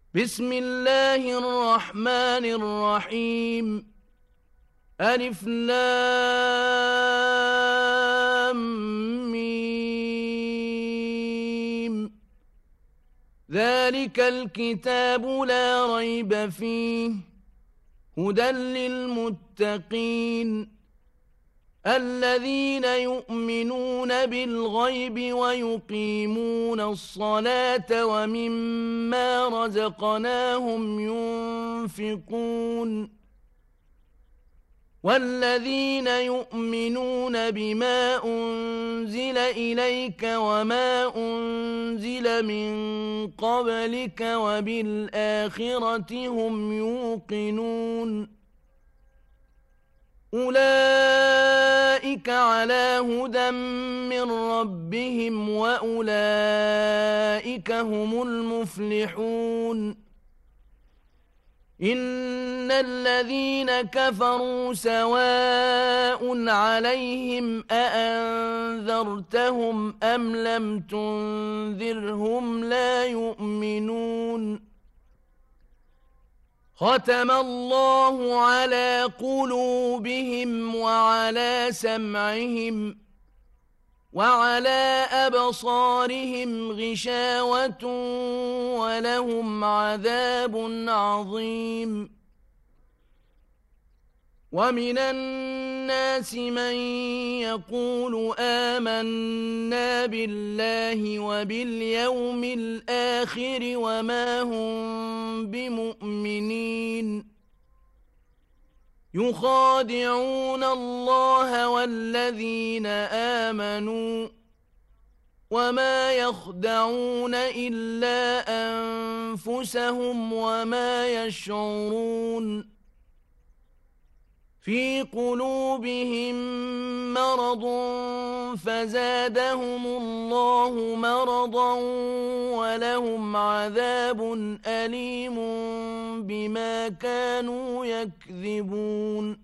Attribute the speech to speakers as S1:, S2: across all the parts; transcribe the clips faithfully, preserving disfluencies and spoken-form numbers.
S1: بسم الله الرحمن الرحيم ألف لام ميم ذلك الكتاب لا ريب فيه هدى للمتقين الذين يؤمنون بالغيب ويقيمون الصلاة ومما رزقناهم ينفقون والذين يؤمنون بما أنزل إليك وما أنزل من قبلك وبالآخرة هم يوقنون أولئك على هدى من ربهم وأولئك هم المفلحون إن الذين كفروا سواء عليهم أأنذرتهم أم لم تنذرهم لا يؤمنون ختم الله على قلوبهم وعلى سمعهم وعلى أبصارهم غشاوة ولهم عذاب عظيم ومن الناس من يقول آمنا بالله وباليوم الآخر وما هم بمؤمنين يخادعون الله والذين آمنوا وما يخدعون إلا أنفسهم وما يشعرون في قلوبهم مرض فزادهم الله مرضا ولهم عذاب أليم بما كانوا يكذبون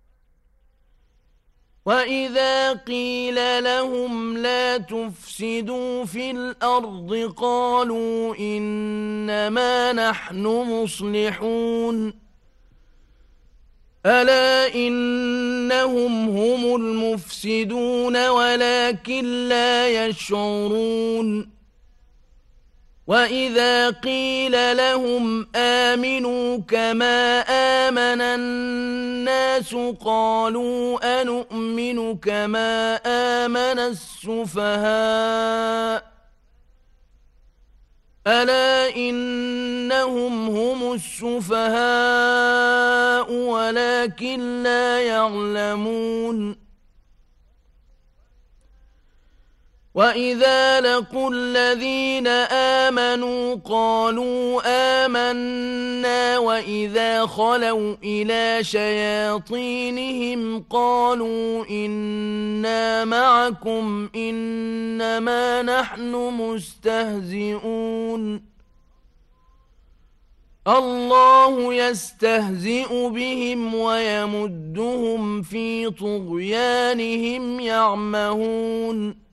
S1: وإذا قيل لهم لا تفسدوا في الأرض قالوا إنما نحن مصلحون ألا إنهم هم المفسدون ولكن لا يشعرون وإذا قيل لهم آمنوا كما آمن الناس قالوا أنؤمن كما آمن السفهاء ألا إنهم هم السفهاء ولكن لا يعلمون وإذا لقوا الذين آمنوا قالوا آمنا وإذا خلوا إلى شياطينهم قالوا إنا معكم إنما نحن مستهزئون الله يستهزئ بهم ويمدهم في طغيانهم يعمهون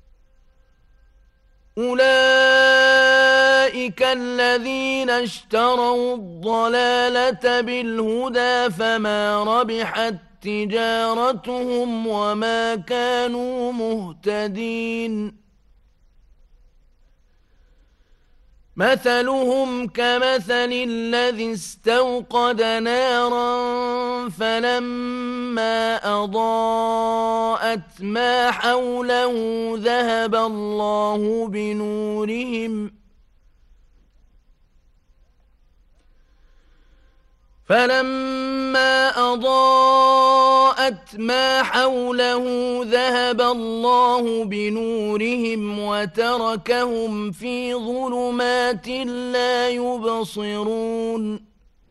S1: أولئك الذين اشتروا الضلالة بالهدى فما ربحت تجارتهم وما كانوا مهتدين مثلهم كمثل الذي استوقد نارا فلما أضاءت ما حوله ذهب الله بنورهم فلما أضاءت ما حوله ذهب الله بنورهم وتركهم في ظلمات لا يبصرون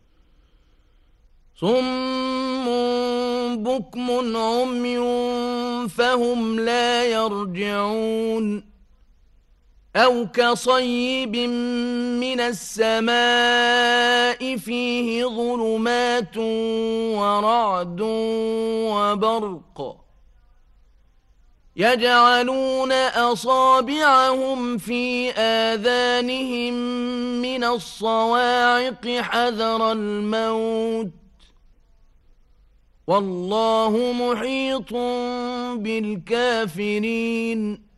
S1: صم بكم عمي فهم لا يرجعون أو كصيب من السماء فيه ظلمات ورعد وبرق يجعلون أصابعهم في آذانهم من الصواعق حذر الموت والله محيط بالكافرين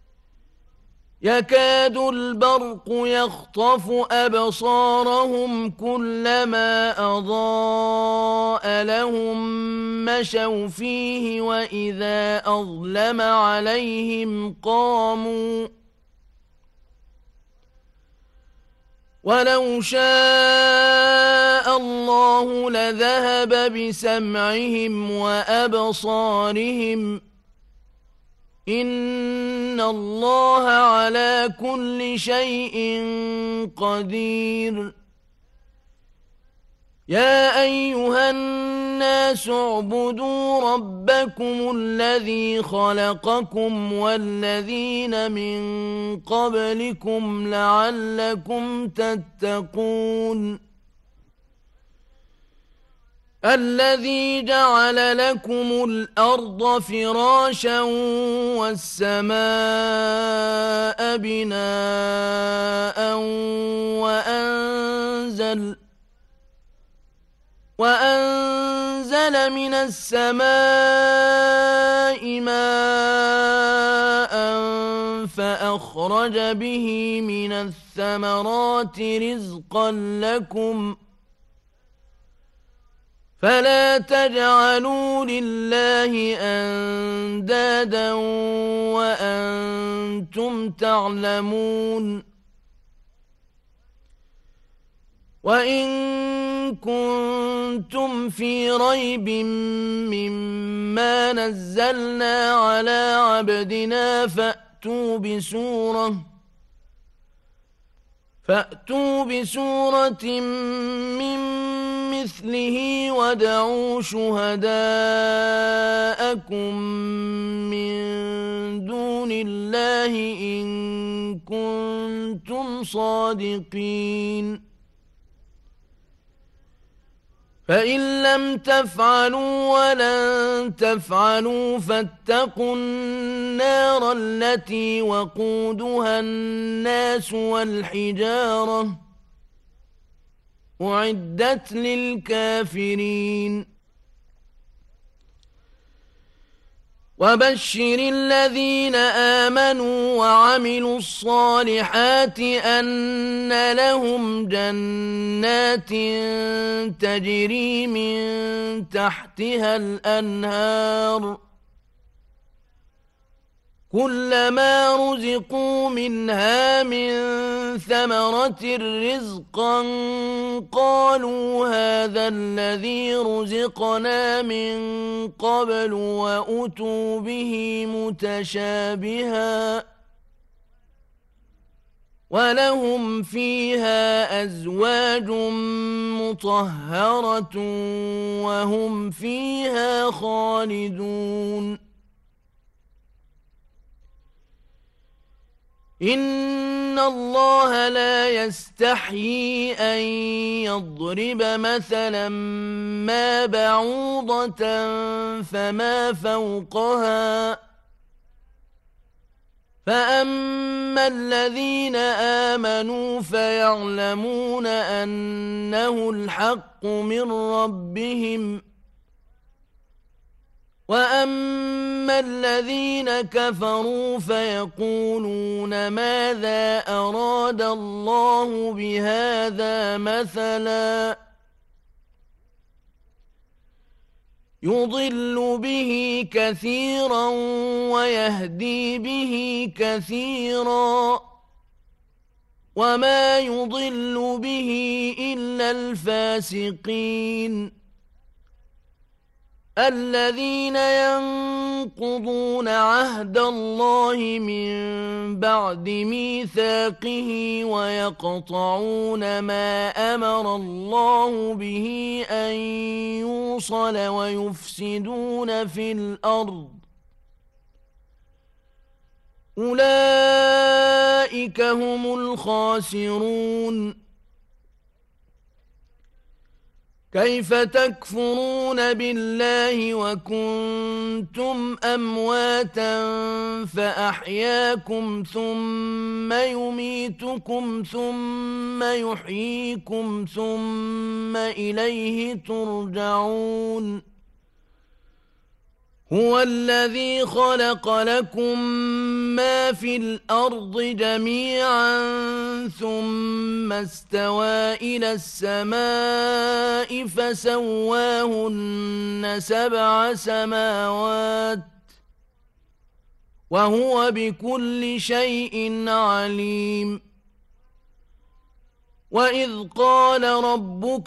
S1: يكاد البرق يخطف أبصارهم كلما أضاء لهم مشوا فيه وإذا أظلم عليهم قاموا ولو شاء الله لذهب بسمعهم وأبصارهم إن الله على كل شيء قدير يا أيها الناس اعبدوا ربكم الذي خلقكم والذين من قبلكم لعلكم تتقون الذي جعل لكم الأرض فراشا والسماء بناء وأنزل وأنزل من السماء ماء فأخرج به من الثمرات رزقا لكم فلا تجعلوا لله أندادا وأنتم تعلمون وإن كنتم في ريب مما نزلنا على عبدنا فأتوا بسورة فأتوا بسورة من مثله وادعوا شهداءكم من دون الله إن كنتم صادقين فإن لم تفعلوا ولن تفعلوا فاتقوا النار التي وقودها الناس والحجارة أعدت للكافرين وبشر الذين آمنوا وعملوا الصالحات أن لهم جنات تجري من تحتها الأنهار كلما رزقوا منها من ثمرة رزقا قالوا هذا الذي رزقنا من قبل وأتوا به متشابها ولهم فيها أزواج مطهرة وهم فيها خالدون إن الله لا يستحيي أن يضرب مثلا ما بعوضة فما فوقها فأما الذين آمنوا فيعلمون أنه الحق من ربهم وأما الذين كفروا فيقولون ماذا أراد الله بهذا مثلا يضل به كثيرا ويهدي به كثيرا وما يضل به إلا الفاسقين الذين ينقضون عهد الله من بعد ميثاقه ويقطعون ما أمر الله به أن يوصل ويفسدون في الأرض أولئك هم الخاسرون كيف تكفرون بالله وكنتم أمواتا فأحياكم ثم يميتكم ثم يحييكم ثم إليه ترجعون هو الذي خلق لكم ما في الأرض جميعا ثم استوى إلى السماء فسواهن سبع سماوات وهو بكل شيء عليم وإذ قال ربك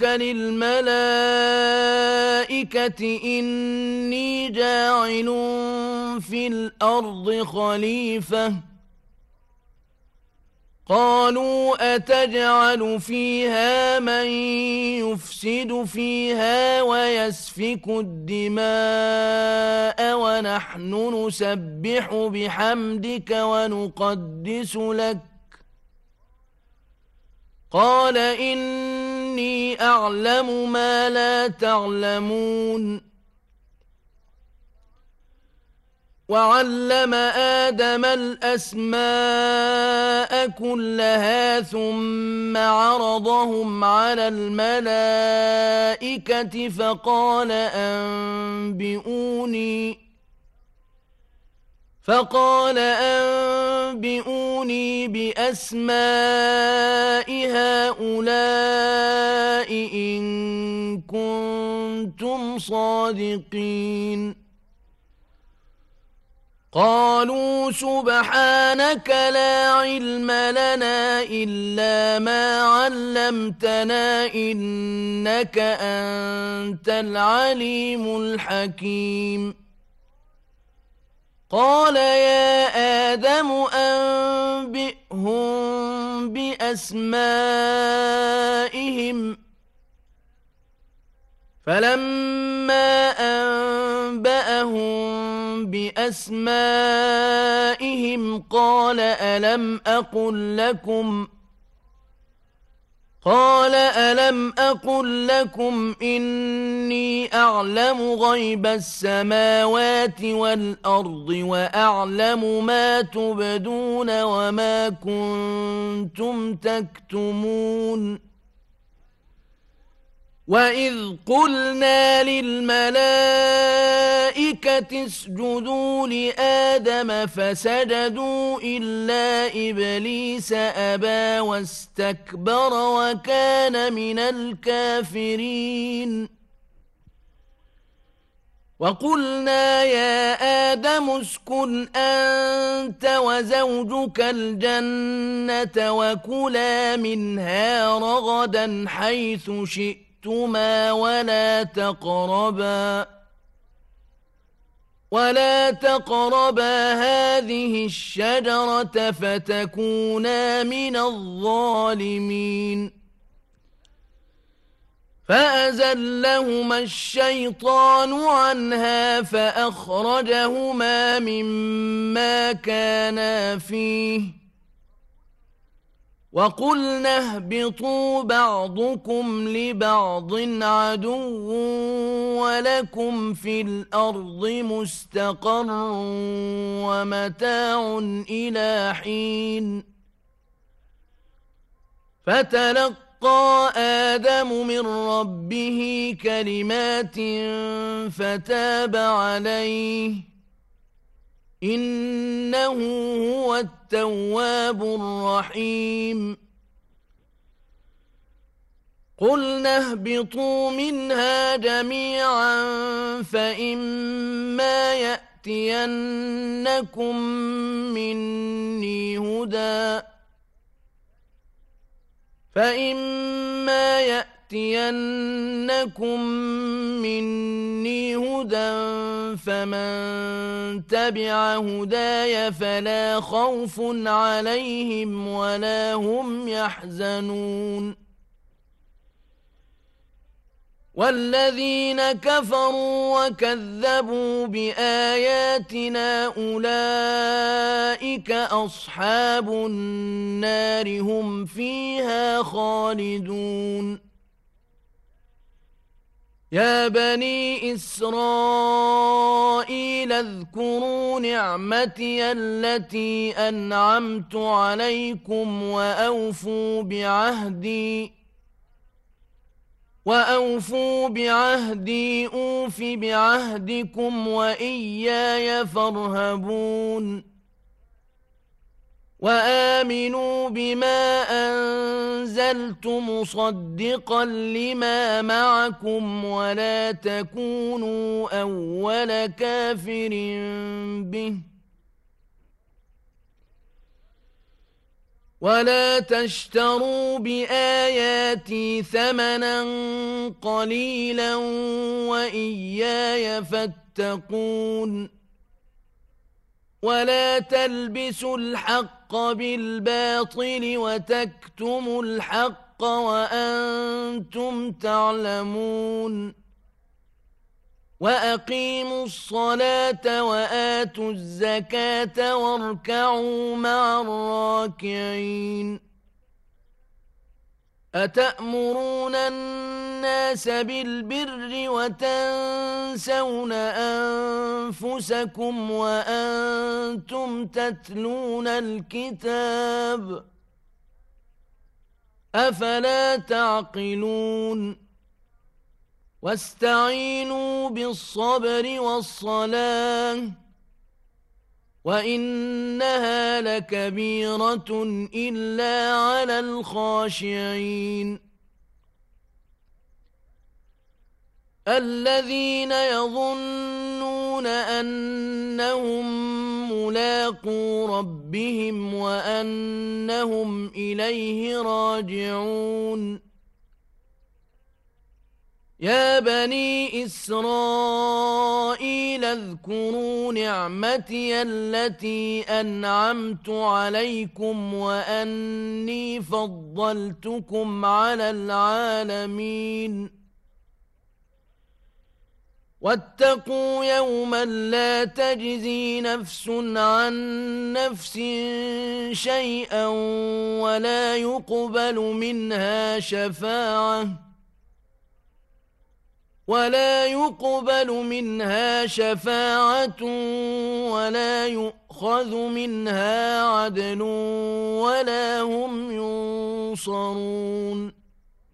S1: للملائكة إني جاعل في الأرض خليفة قالوا أتجعل فيها من يفسد فيها ويسفك الدماء ونحن نسبح بحمدك ونقدس لك قال إني أعلم ما لا تعلمون وعلم آدم الأسماء كلها ثم عرضهم على الملائكة فقال أنبئوني فقال أنبئوني بأسماء هؤلاء إن كنتم صادقين قالوا سبحانك لا علم لنا إلا ما علمتنا إنك أنت العليم الحكيم قال يا آدم أنبئهم بأسمائهم فلما أنبأهم بأسمائهم قال ألم أقل لكم قال ألم أقل لكم إني أعلم غيب السماوات والأرض وأعلم ما تبدون وما كنتم تكتمون وإذ قلنا للملائكة اسجدوا لآدم فسجدوا إلا إبليس أبى واستكبر وكان من الكافرين وقلنا يا آدم اسكن أنت وزوجك الجنة وكلا منها رغدا حيث شئتما ولا تقربا ولا تقربا هذه الشجرة فتكونا من الظالمين فأزلهما الشيطان عنها فأخرجهما مما كانا فيه وقلنا اهبطوا بعضكم لبعض عدو ولكم في الأرض مستقر ومتاع إلى حين فتلقى آدم من ربه كلمات فتاب عليه إنه هو التواب الرحيم قلنا اهبطوا منها جميعا فإما يأتينكم مني هدى فإما يأتينكم مني هدى فمن تبع هداي فلا خوف عليهم ولا هم يحزنون والذين كفروا وكذبوا بآياتنا أولئك أصحاب النار هم فيها خالدون يا بني إسرائيل اذكروا نعمتي التي أنعمت عليكم وأوفوا بعهدي وأوفوا بعهدي أوف بعهدكم وإياي فارهبون وآمنوا بما أنزلت مصدقا لما معكم ولا تكونوا أول كافر به ولا تشتروا بآياتي ثمنا قليلا وإياي فاتقون ولا تلبسوا الحق بالباطل وتكتموا الحق وأنتم تعلمون وأقيموا الصلاة وآتوا الزكاة واركعوا مع الراكعين أتأمرون الناس بالبر وتنسون أنفسكم وأنتم تتلون الكتاب أفلا تعقلون واستعينوا بالصبر والصلاة وإنها لكبيرة إلا على الخاشعين الذين يظنون أنهم ملاقو ربهم وأنهم إليه راجعون يا بني إسرائيل اذكروا نعمتي التي أنعمت عليكم وأني فضلتكم على العالمين واتقوا يوما لا تجزي نفس عن نفس شيئا ولا يقبل منها شفاعة ولا يقبل منها شفاعة ولا يؤخذ منها عدل ولا هم ينصرون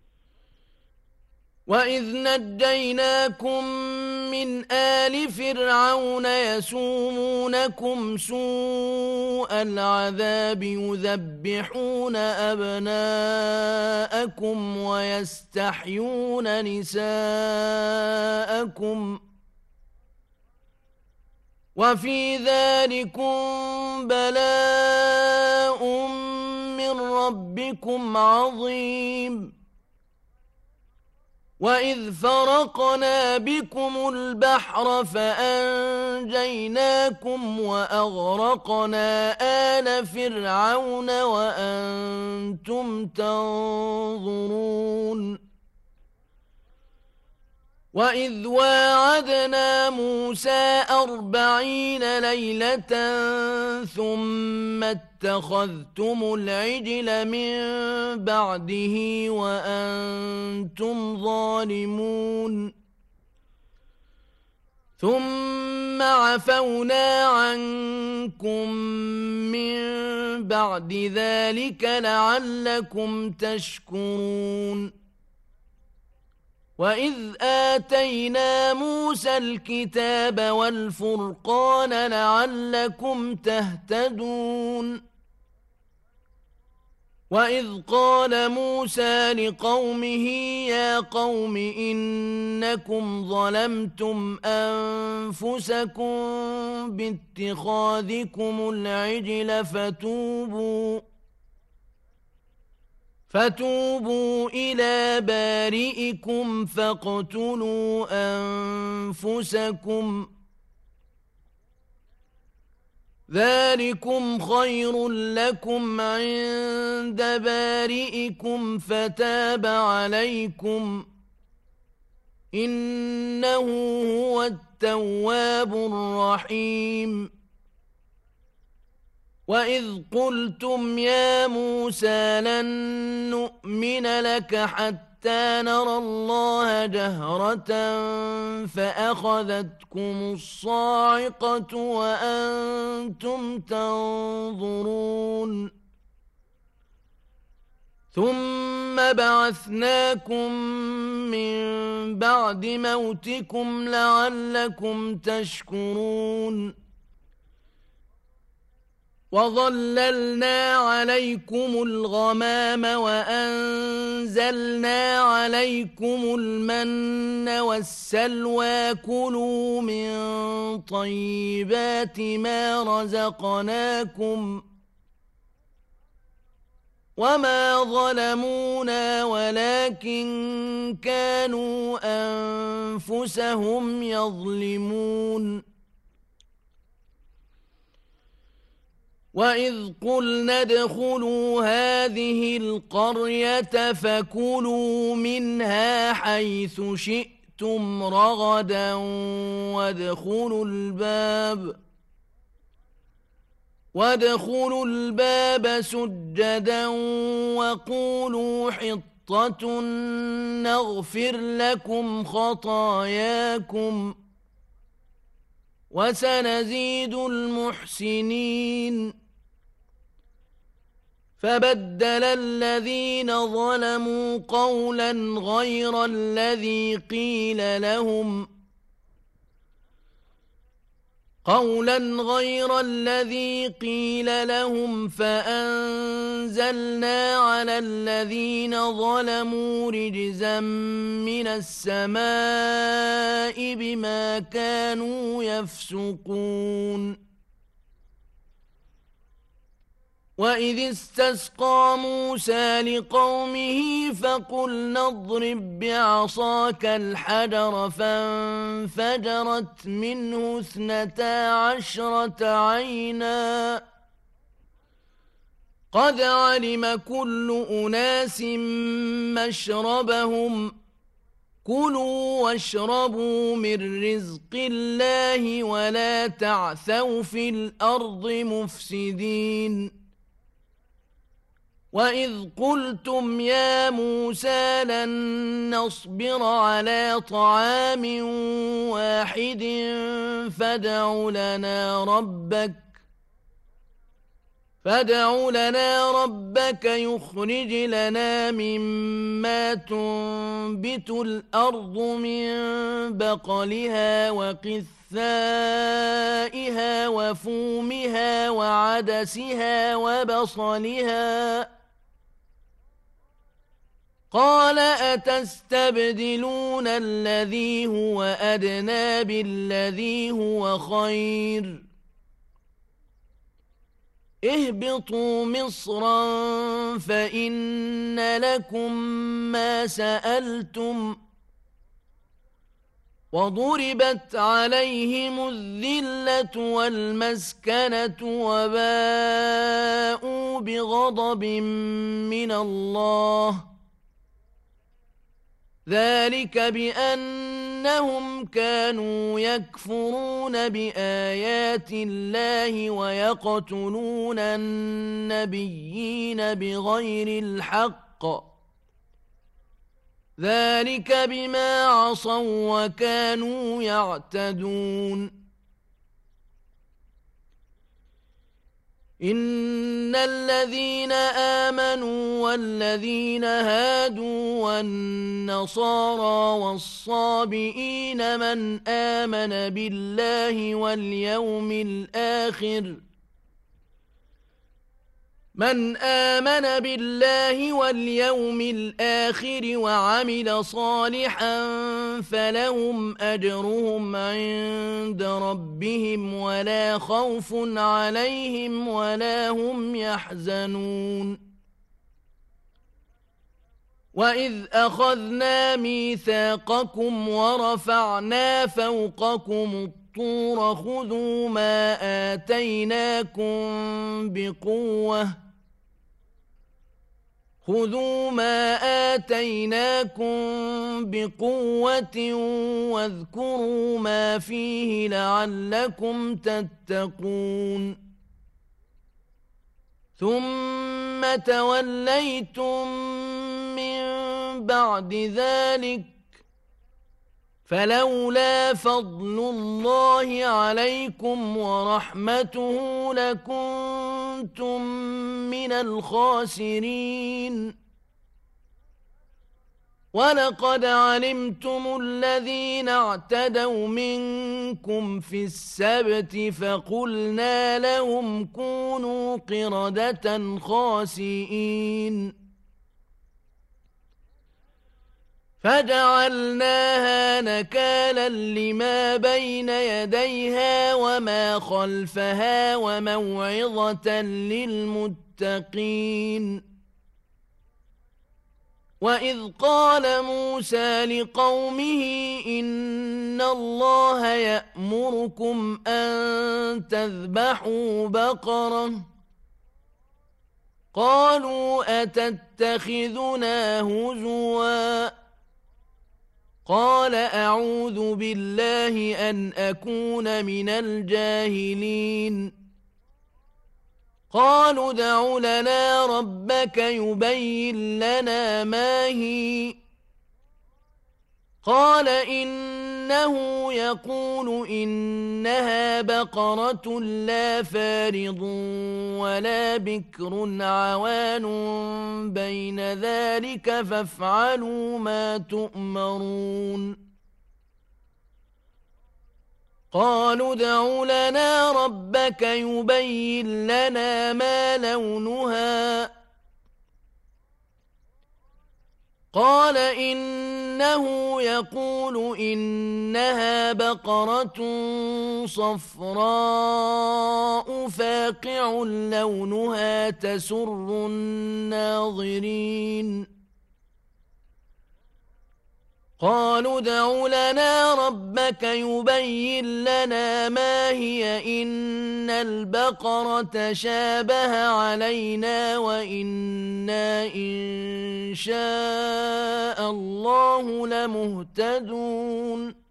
S1: وإذ نجيناكم من آل فرعون يسومونكم سوء العذاب يذبحون أبناءكم ويستحيون نساءكم وفي ذلكم بلاء من ربكم عظيم وإذ فرقنا بكم البحر فأنجيناكم وأغرقنا آل فرعون وأنتم تنظرون وإذ واعدنا موسى أربعين ليلة ثم اتخذتم العجل من بعده وأنتم ظالمون ثم عفونا عنكم من بعد ذلك لعلكم تشكرون وإذ آتينا موسى الكتاب والفرقان لعلكم تهتدون وإذ قال موسى لقومه يا قوم إنكم ظلمتم أنفسكم باتخاذكم العجل فتوبوا فتوبوا إلى بارئكم فاقتلوا أنفسكم ذلكم خير لكم عند بارئكم فتاب عليكم إنه هو التواب الرحيم وإذ قلتم يا موسى لن نؤمن لك حتى حتى نرى الله جهرة فأخذتكم الصاعقة وأنتم تنظرون ثم بعثناكم من بعد موتكم لعلكم تشكرون وظللنا عليكم الغمام وأنزلنا عليكم المن والسلوى كلوا من طيبات ما رزقناكم وما ظلمونا ولكن كانوا أنفسهم يظلمون وإذ قلنا ادخلوا هذه القرية فكلوا منها حيث شئتم رغدا وادخلوا الباب وادخلوا الباب سجدا وقولوا حطة نغفر لكم خطاياكم وسنزيد المحسنين فبدل الذين ظلموا قولا غير الذي قيل لهم قولا غير الذي قيل لهم فأنزلنا على الذين ظلموا رجزا من السماء بما كانوا يفسقون وإذ استسقى موسى لقومه فقلنا اضرب بعصاك الحجر فانفجرت منه اثنتا عشرة عينا قد علم كل أناس مشربهم كلوا واشربوا من رزق الله ولا تعثوا في الأرض مفسدين وإذ قلتم يا موسى لن نصبر على طعام واحد فادع لنا ربك فادع لنا ربك يخرج لنا مما تنبت الأرض من بقلها وقثائها وفومها وعدسها وبصلها قال أتستبدلون الذي هو أدنى بالذي هو خير اهبطوا مصرا فإن لكم ما سألتم وضربت عليهم الذلة والمسكنة وباءوا بغضب من الله ذلك بأنهم كانوا يكفرون بآيات الله ويقتلون النبيين بغير الحق ذلك بما عصوا وكانوا يعتدون إن الذين آمنوا والذين هادوا والنصارى والصابئين من آمن بالله واليوم الآخر من آمن بالله واليوم الآخر وعمل صالحا فلهم أجرهم عند ربهم ولا خوف عليهم ولا هم يحزنون وإذ أخذنا ميثاقكم ورفعنا فوقكم الطور خذوا ما آتيناكم بقوة خذوا ما آتيناكم بقوة واذكروا ما فيه لعلكم تتقون ثم توليتم من بعد ذلك فلولا فضل الله عليكم ورحمته لكنتم من الخاسرين ولقد علمتم الذين اعتدوا منكم في السبت فقلنا لهم كونوا قردة خاسئين فجعلناها نكالا لما بين يديها وما خلفها وموعظة للمتقين وإذ قال موسى لقومه إن الله يأمركم أن تذبحوا بقرة قالوا أتتخذنا هزوا قال أعوذ بالله أن أكون من الجاهلين قالوا ادع لنا ربك يبين لنا ما هي قال إنه يقول إنها بقرة لا فارض ولا بكر عوان بين ذلك فافعلوا ما تؤمرون قالوا ادع لنا ربك يبين لنا ما لونها قال إنه يقول إنها بقرة صفراء فاقع لونها تسر الناظرين قالوا ادع لنا ربك يبين لنا ما هي إن البقرة شابه علينا وإنا إن شاء الله لمهتدون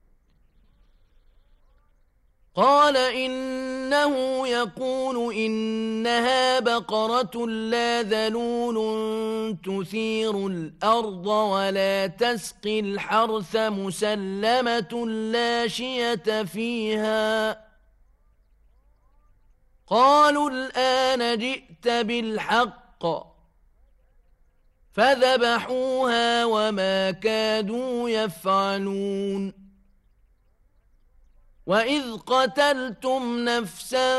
S1: قال إنه يقول إنها بقرة لا ذلول تثير الأرض ولا تسقي الحرث مسلمة لا شية فيها قالوا الآن جئت بالحق فذبحوها وما كادوا يفعلون وإذ قتلتم نفسا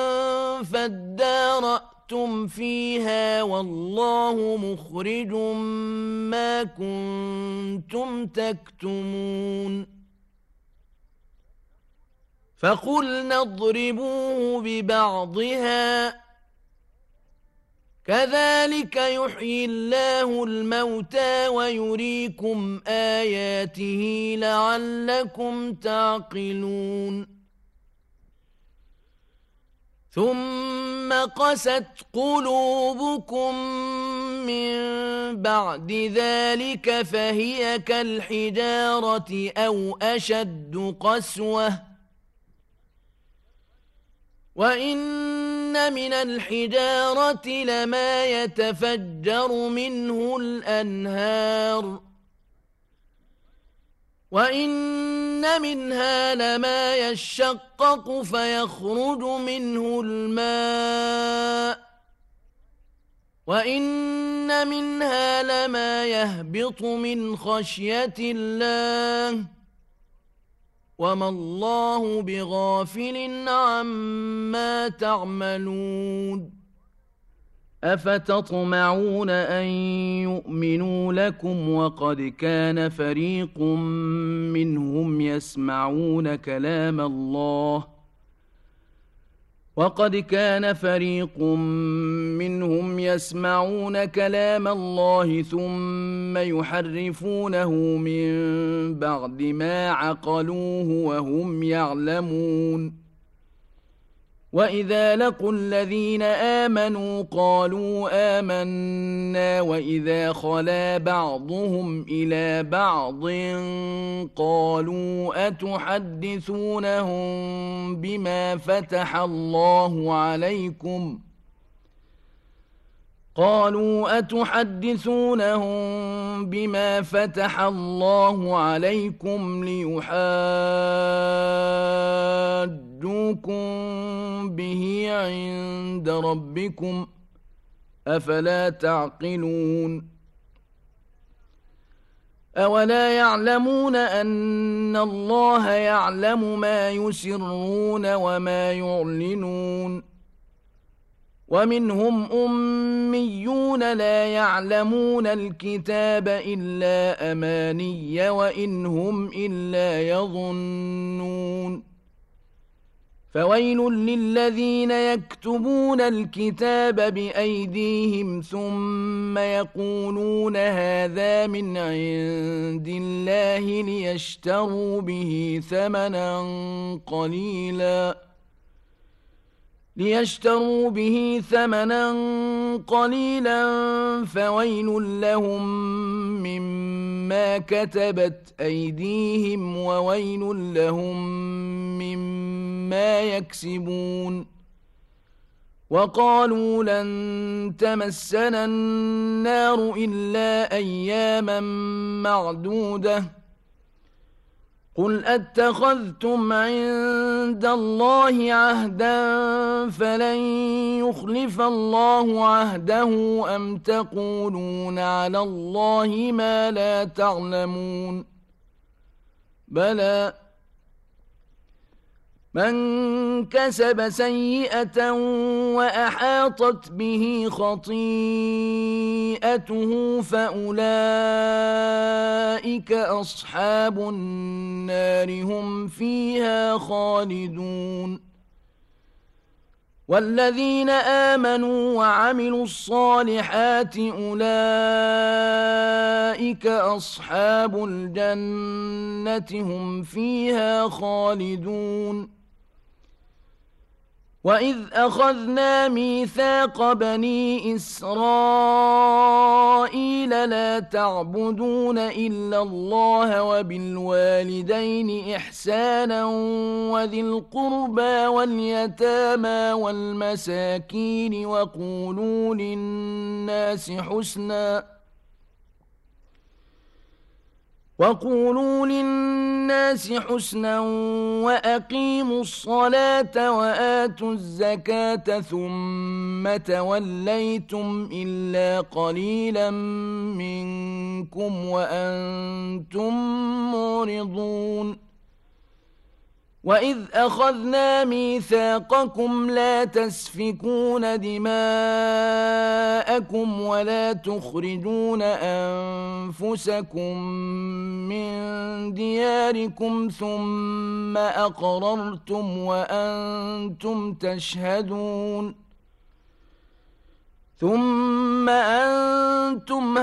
S1: فادارأتم فيها والله مخرج ما كنتم تكتمون فقلنا اضربوه ببعضها كذلك يحيي الله الموتى ويريكم آياته لعلكم تعقلون ثم قست قلوبكم من بعد ذلك فهي كالحجارة أو أشد قسوة وإن من الحجارة لما يتفجر منه الأنهار وإن منها لما يشقق فيخرج منه الماء وإن منها لما يهبط من خشية الله وما الله بغافل عما تعملون أفتطمعون أن يؤمنوا لكم وقد كان فريق منهم يسمعون كلام الله وقد كان فريق منهم يسمعون كلام الله ثم يحرفونه من بعد ما عقلوه وهم يعلمون وإذا لقوا الذين آمنوا قالوا آمنا وإذا خلا بعضهم إلى بعض قالوا أتحدثونهم بما فتح الله عليكم قالوا أتحدثونهم بما فتح الله عليكم ليحاجوكم به عند ربكم أفلا تعقلون أولا يعلمون أن الله يعلم ما يسرون وما يعلنون ومنهم أميون لا يعلمون الكتاب إلا أماني وإن هم إلا يظنون فويل للذين يكتبون الكتاب بأيديهم ثم يقولون هذا من عند الله ليشتروا به ثمنا قليلا ليشتروا به ثمنا قليلا فويل لهم مما كتبت أيديهم وويل لهم مما يكسبون وقالوا لن تمسنا النار إلا أياما معدودة قل أتخذتم عند الله عهدا فلن يخلف الله عهده أم تقولون على الله ما لا تعلمون بلى من كسب سيئة وأحاطت به خطيئته فأولئك أصحاب النار هم فيها خالدون والذين آمنوا وعملوا الصالحات أولئك أصحاب الجنة هم فيها خالدون وإذ أخذنا ميثاق بني إسرائيل لا تعبدون إلا الله وبالوالدين إحسانا وذي القربى واليتامى والمساكين وقولوا للناس حسنا وقولوا للناس حسنا وأقيموا الصلاة وآتوا الزكاة ثم توليتم إلا قليلا منكم وأنتم معرضون وإذ أخذنا ميثاقكم لا تسفكون دماءكم ولا تخرجون أنفسكم من دياركم ثم أقررتم وأنتم تشهدون ثم أنتم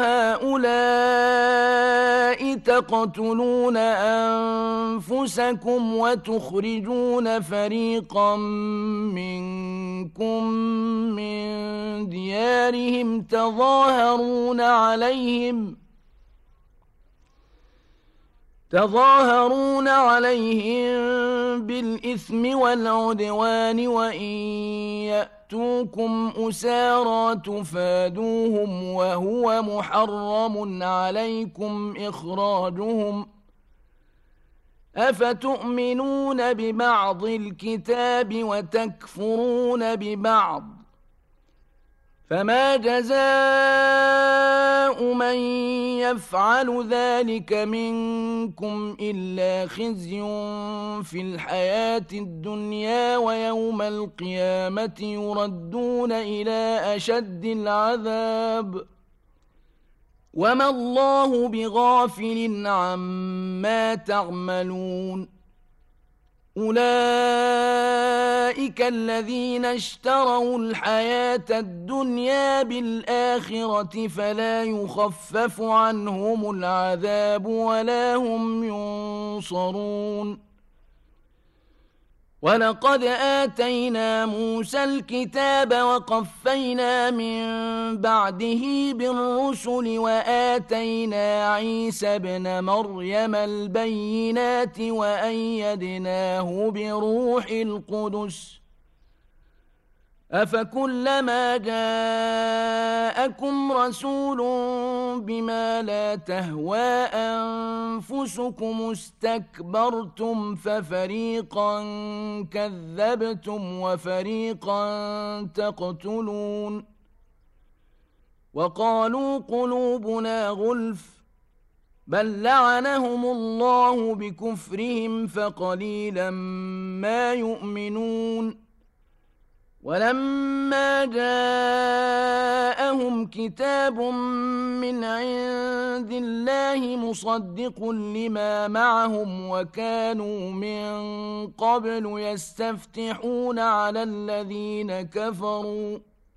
S1: هؤلاء تقتلون أنفسكم وتخرجون فريقا منكم من ديارهم تظاهرون عليهم تظاهرون عليهم بالإثم والعدوان وإن يأتوكم أسارى تفادوهم وهو محرم عليكم إخراجهم أفتؤمنون ببعض الكتاب وتكفرون ببعض فما جزاء من يفعل ذلك منكم إلا خزي في الحياة الدنيا ويوم القيامة يردون إلى أشد العذاب وما الله بغافل عما تعملون أولئك الذين اشتروا الحياة الدنيا بالآخرة فلا يخفف عنهم العذاب ولا هم ينصرون ولقد آتينا موسى الكتاب وقفينا من بعده بالرسل وآتينا عيسى ابن مريم البينات وأيدناه بروح القدس أفكلما جاءكم رسول بما لا تهوى أنفسكم استكبرتم ففريقا كذبتم وفريقا تقتلون وقالوا قلوبنا غلف بل لعنهم الله بكفرهم فقليلا ما يؤمنون ولما جاءهم كتاب من عند الله مصدق لما معهم وكانوا من قبل يستفتحون على الذين كفروا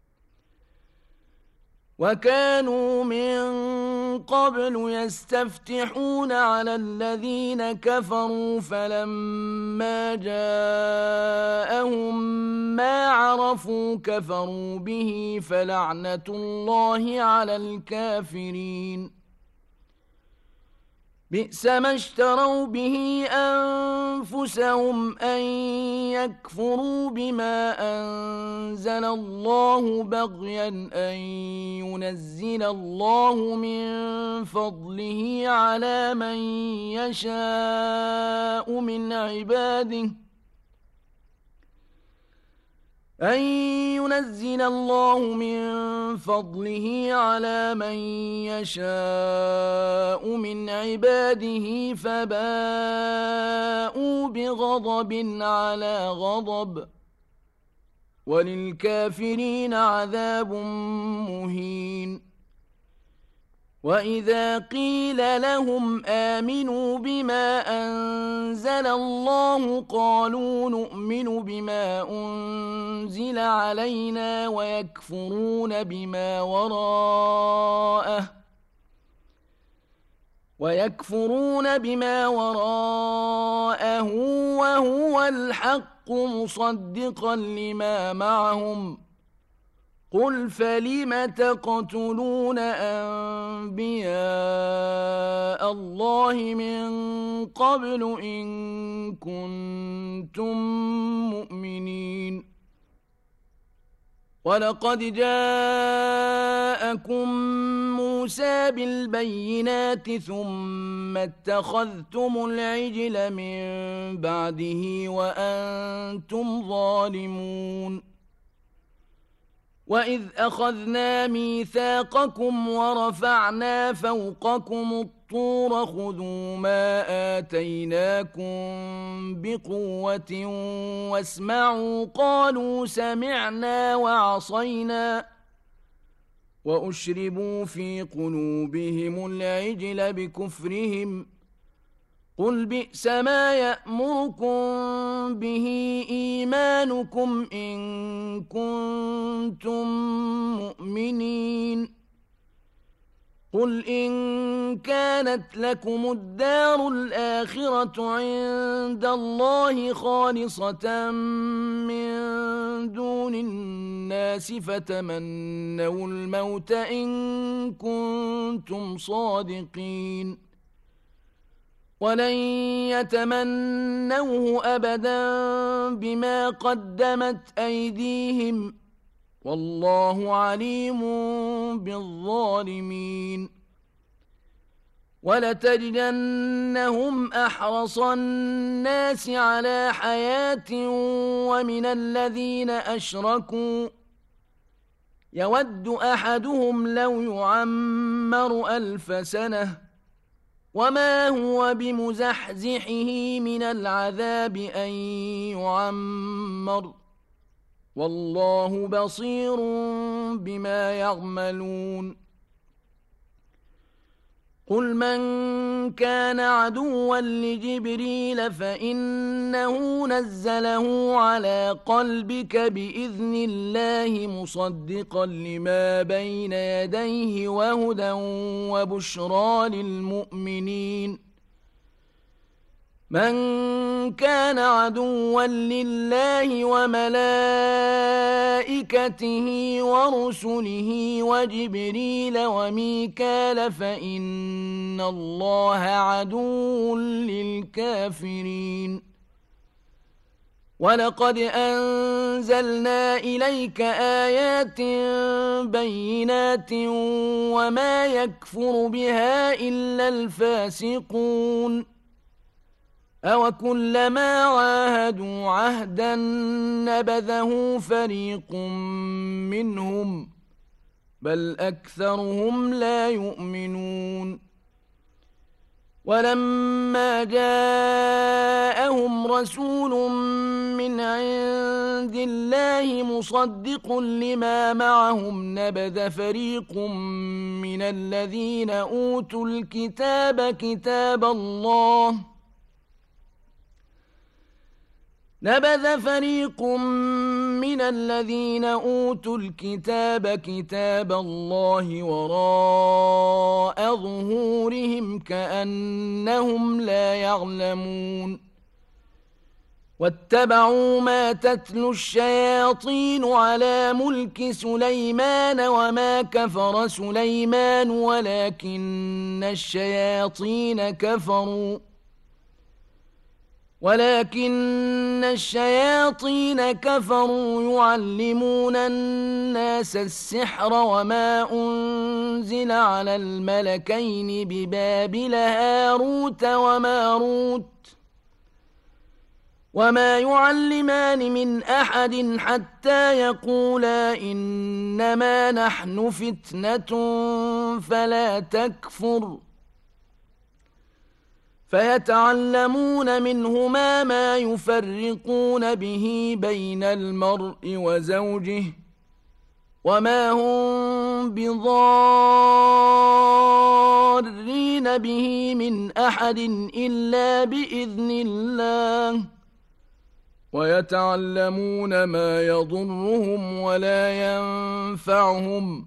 S1: وكانوا من قبل يستفتحون على الذين كفروا فلما جاءهم ما عرفوا كفروا به فلعنة الله على الكافرين بئس ما اشتروا به أنفسهم أن يكفروا بما أنزل الله بغيا أن ينزل الله من فضله على من يشاء من عباده أن ينزل الله من فضله على من يشاء من عباده فباءوا بغضب على غضب وللكافرين عذاب مهين وإذا قيل لهم آمنوا بما أنزل الله قالوا نؤمن بما أنزل علينا ويكفرون بما وراءه ويكفرون بما وراءه وهو الحق مصدقا لما معهم قل فلم تقتلون أنبياء الله من قبل إن كنتم مؤمنين ولقد جاءكم موسى بالبينات ثم اتخذتم العجل من بعده وأنتم ظالمون وإذ أخذنا ميثاقكم ورفعنا فوقكم الطور خذوا ما آتيناكم بقوة واسمعوا قالوا سمعنا وعصينا وأشربوا في قلوبهم العجل بكفرهم قل بئس ما يأمركم به إيمانكم إن كنتم مؤمنين قل إن كانت لكم الدار الآخرة عند الله خالصة من دون الناس فتمنوا الموت إن كنتم صادقين ولن يتمنوه أبدا بما قدمت أيديهم والله عليم بالظالمين ولتجدنهم أحرص الناس على حياة ومن الذين أشركوا يود أحدهم لو يعمر ألف سنة وما هو بمزحزحه من العذاب أن يعمر والله بصير بما يعملون قل من كان عدوا لجبريل فإنه نزله على قلبك بإذن الله مصدقا لما بين يديه وهدى وبشرى للمؤمنين من كان عدوا لله وملائكته ورسله وجبريل وميكال فإن الله عدو للكافرين ولقد أنزلنا إليك آيات بينات وما يكفر بها إلا الفاسقون أوكلما عاهدوا عهدا نبذه فريق منهم بل أكثرهم لا يؤمنون ولما جاءهم رسول من عند الله مصدق لما معهم نبذ فريق من الذين أوتوا الكتاب كتاب الله نبذ فريق من الذين أوتوا الكتاب كتاب الله وراء ظهورهم كأنهم لا يعلمون واتبعوا ما تتلو الشياطين على ملك سليمان وما كفر سليمان ولكن الشياطين كفروا ولكن الشياطين كفروا يعلمون الناس السحر وما أنزل على الملكين ببابل هاروت وماروت وما يعلمان من أحد حتى يقولا إنما نحن فتنة فلا تكفر فيتعلمون منهما ما يفرقون به بين المرء وزوجه وما هم بضارين به من أحد إلا بإذن الله ويتعلمون ما يضرهم ولا ينفعهم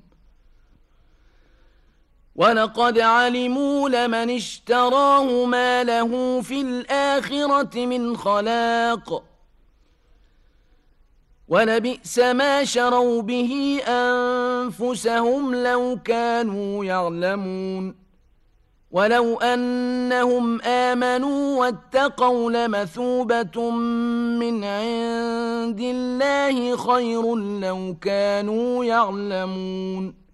S1: ولقد علموا لمن اشتراه ما له في الآخرة من خلاق ولبئس ما شروا به أنفسهم لو كانوا يعلمون ولو أنهم آمنوا واتقوا لمثوبة من عند الله خير لو كانوا يعلمون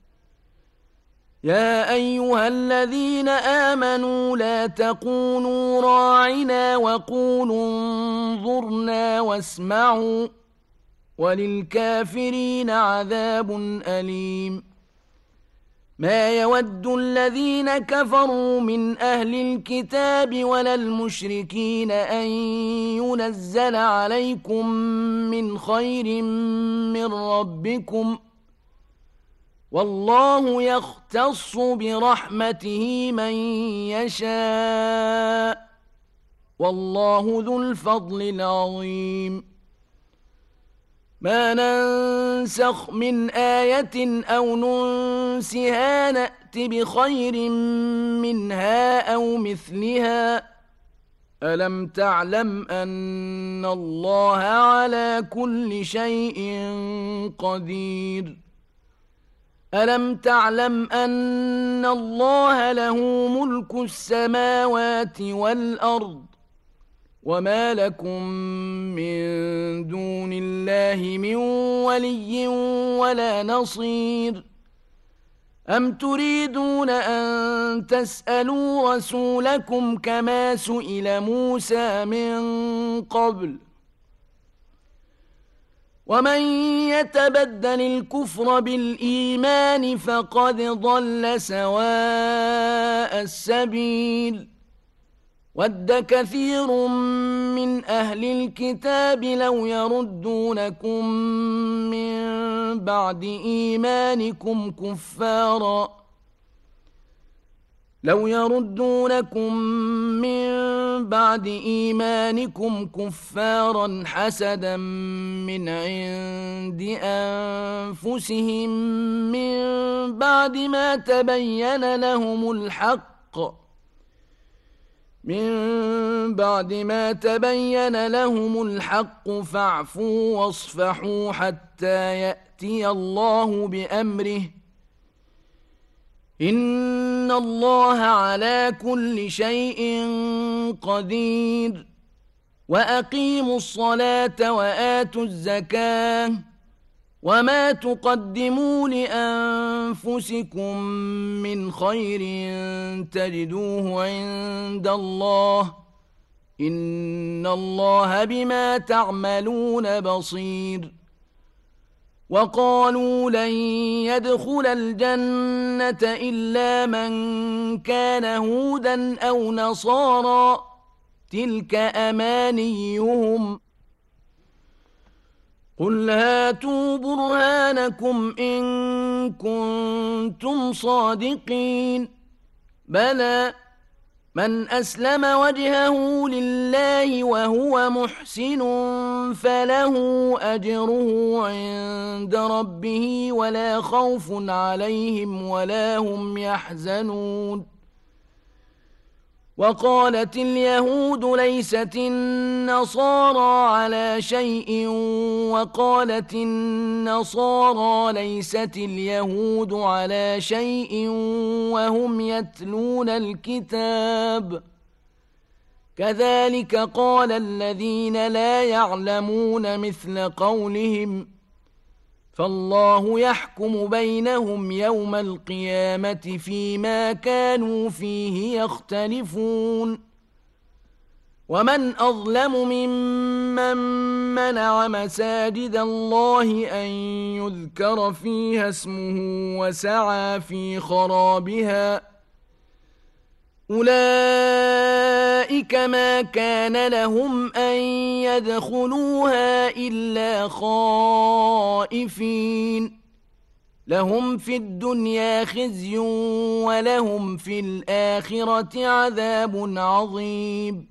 S1: يا أيها الذين آمنوا لا تقولوا راعنا وقولوا انظرنا واسمعوا وللكافرين عذاب أليم ما يود الذين كفروا من أهل الكتاب ولا المشركين أن ينزل عليكم من خير من ربكم والله يختص برحمته من يشاء والله ذو الفضل العظيم ما ننسخ من آية أو ننسها نأت بخير منها أو مثلها ألم تعلم أن الله على كل شيء قدير ألم تعلم أن الله له ملك السماوات والأرض وما لكم من دون الله من ولي ولا نصير أم تريدون أن تسألوا رسولكم كما سئل موسى من قبل ومن يتبدل الكفر بالإيمان فقد ضل سواء السبيل ود كثير من أهل الكتاب لو يردونكم من بعد إيمانكم كفارا لو يردونكم من بعد إيمانكم كفارا حسدا من عند أنفسهم من بعد ما تبين لهم الحق من بعد ما تبين لهم الحق فاعفوا واصفحوا حتى يأتي الله بأمره إن الله على كل شيء قدير وأقيموا الصلاة وآتوا الزكاة وما تقدموا لأنفسكم من خير تجدوه عند الله إن الله بما تعملون بصير. وقالوا لن يدخل الجنة إلا من كان هودا أو نصارى تلك أمانيهم قل هاتوا برهانكم إن كنتم صادقين بلى من أسلم وجهه لله وهو محسن فله أجره عند ربه ولا خوف عليهم ولا هم يحزنون. وقالت اليهود ليست النصارى على شيء وقالت النصارى ليست اليهود على شيء وهم يتلون الكتاب كذلك قال الذين لا يعلمون مثل قولهم فالله يحكم بينهم يوم القيامة فيما كانوا فيه يختلفون. ومن أظلم ممن منع مساجد الله أن يذكر فيها اسمه وسعى في خرابها أولئك ما كان لهم أن يدخلوها إلا خائفين لهم في الدنيا خزي ولهم في الآخرة عذاب عظيم.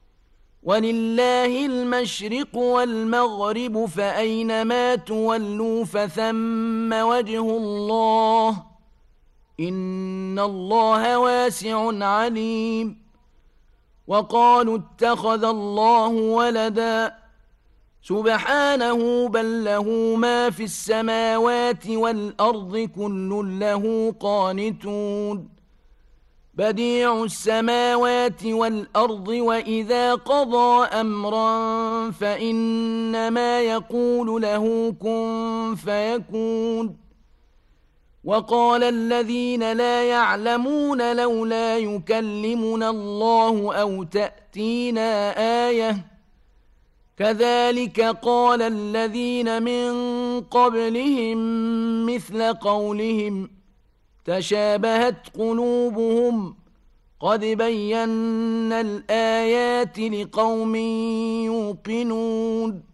S1: ولله المشرق والمغرب فأينما تولوا فثم وجه الله إن الله واسع عليم. وقالوا اتخذ الله ولدا سبحانه بل له ما في السماوات والأرض كل له قانتون بديع السماوات والأرض وإذا قضى أمرا فإنما يقول له كن فيكون. وقال الذين لا يعلمون لولا يكلمنا الله أو تأتينا آية كذلك قال الذين من قبلهم مثل قولهم تشابهت قلوبهم قد بينا الآيات لقوم يوقنون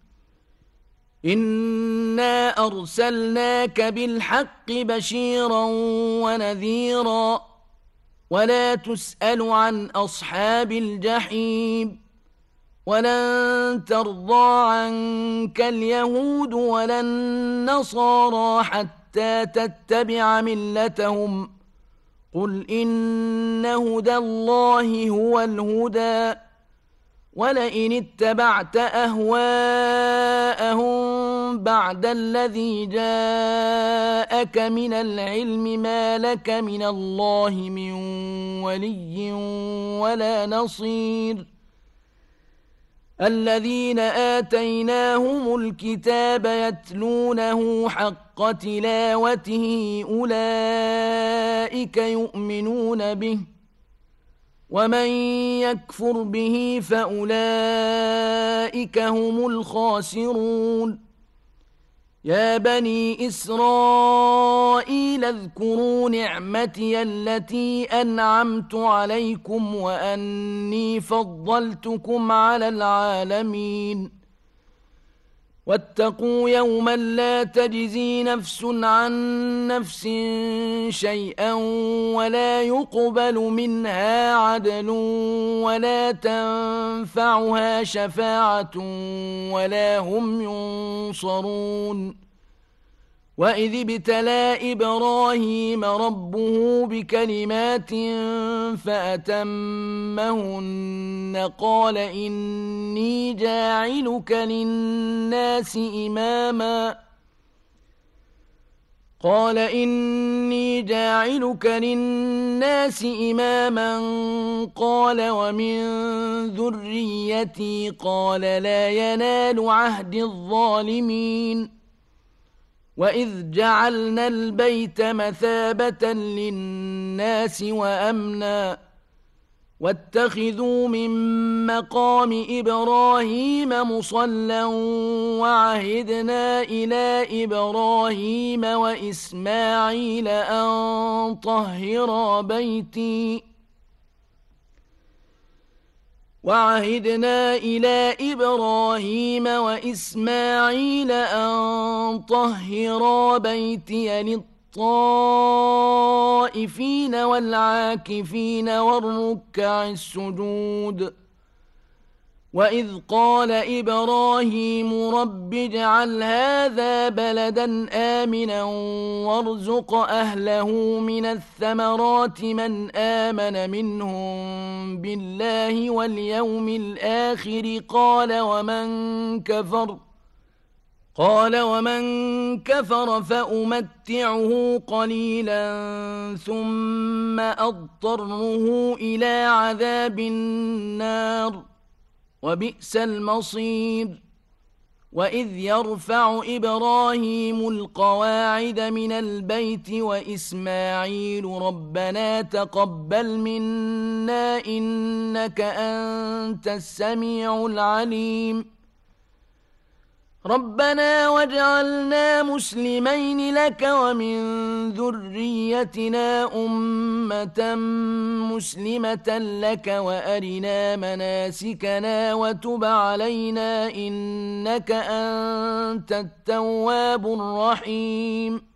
S1: إنا أرسلناك بالحق بشيرا ونذيرا ولا تسأل عن أصحاب الجحيم ولن ترضى عنك اليهود ولا النصارى حتى تتبع ملتهم قل إن هدى الله هو الهدى ولئن اتبعت أهواءهم بعد الذي جاءك من العلم ما لك من الله من ولي ولا نصير. الذين آتيناهم الكتاب يتلونه حق تلاوته أولئك يؤمنون به ومن يكفر به فأولئك هم الخاسرون. يا بني إسرائيل اذكروا نعمتي التي أنعمت عليكم وأني فضلتكم على العالمين. واتقوا يوما لا تجزي نفس عن نفس شيئا ولا يقبل منها عدل ولا تنفعها شفاعة ولا هم ينصرون. وإذ ابتلى إبراهيم ربه بكلمات فأتمهن قال إني جاعلك للناس إماما قال إني جاعلك للناس إماما قال ومن ذريتي قال لا ينال عهد الظالمين وإذ جعلنا البيت مثابة للناس وأمنا واتخذوا من مقام إبراهيم مصلى وعهدنا إلى إبراهيم وإسماعيل أن طهرا بيتي وعهدنا إلى إبراهيم وإسماعيل أن طهرا بيتي للطائفين والعاكفين والركع السجود وإذ قال إبراهيم رب اجعل هذا بلدا آمنا وارزق أهله من الثمرات من آمن منهم بالله واليوم الآخر قال ومن كفر قال ومن كفر فأمتعه قليلا ثم أضطره إلى عذاب النار وبئس المصير وإذ يرفع إبراهيم القواعد من البيت وإسماعيل ربنا تقبل منا إنك أنت السميع العليم ربنا واجعلنا مسلمين لك ومن ذريتنا أمة مسلمة لك وأرنا مناسكنا وتب علينا إنك أنت التواب الرحيم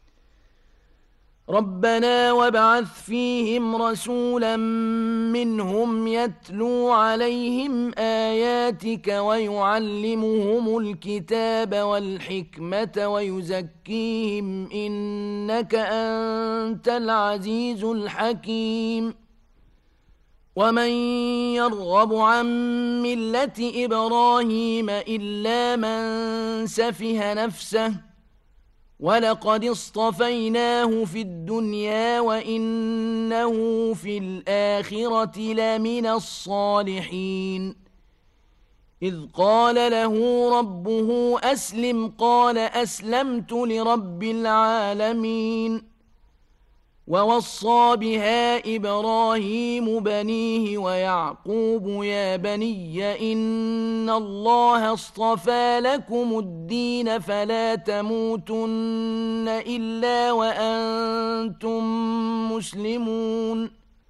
S1: ربنا وابعث فيهم رسولا منهم يتلو عليهم آياتك ويعلمهم الكتاب والحكمة ويزكيهم إنك أنت العزيز الحكيم ومن يرغب عن ملة إبراهيم إلا من سفه نفسه ولقد اصطفيناه في الدنيا وإنه في الآخرة لمن الصالحين إذ قال له ربه أسلم قال أسلمت لرب العالمين ووصى بها إبراهيم بنيه ويعقوب يا بني إن الله اصطفى لكم الدين فلا تموتن إلا وأنتم مسلمون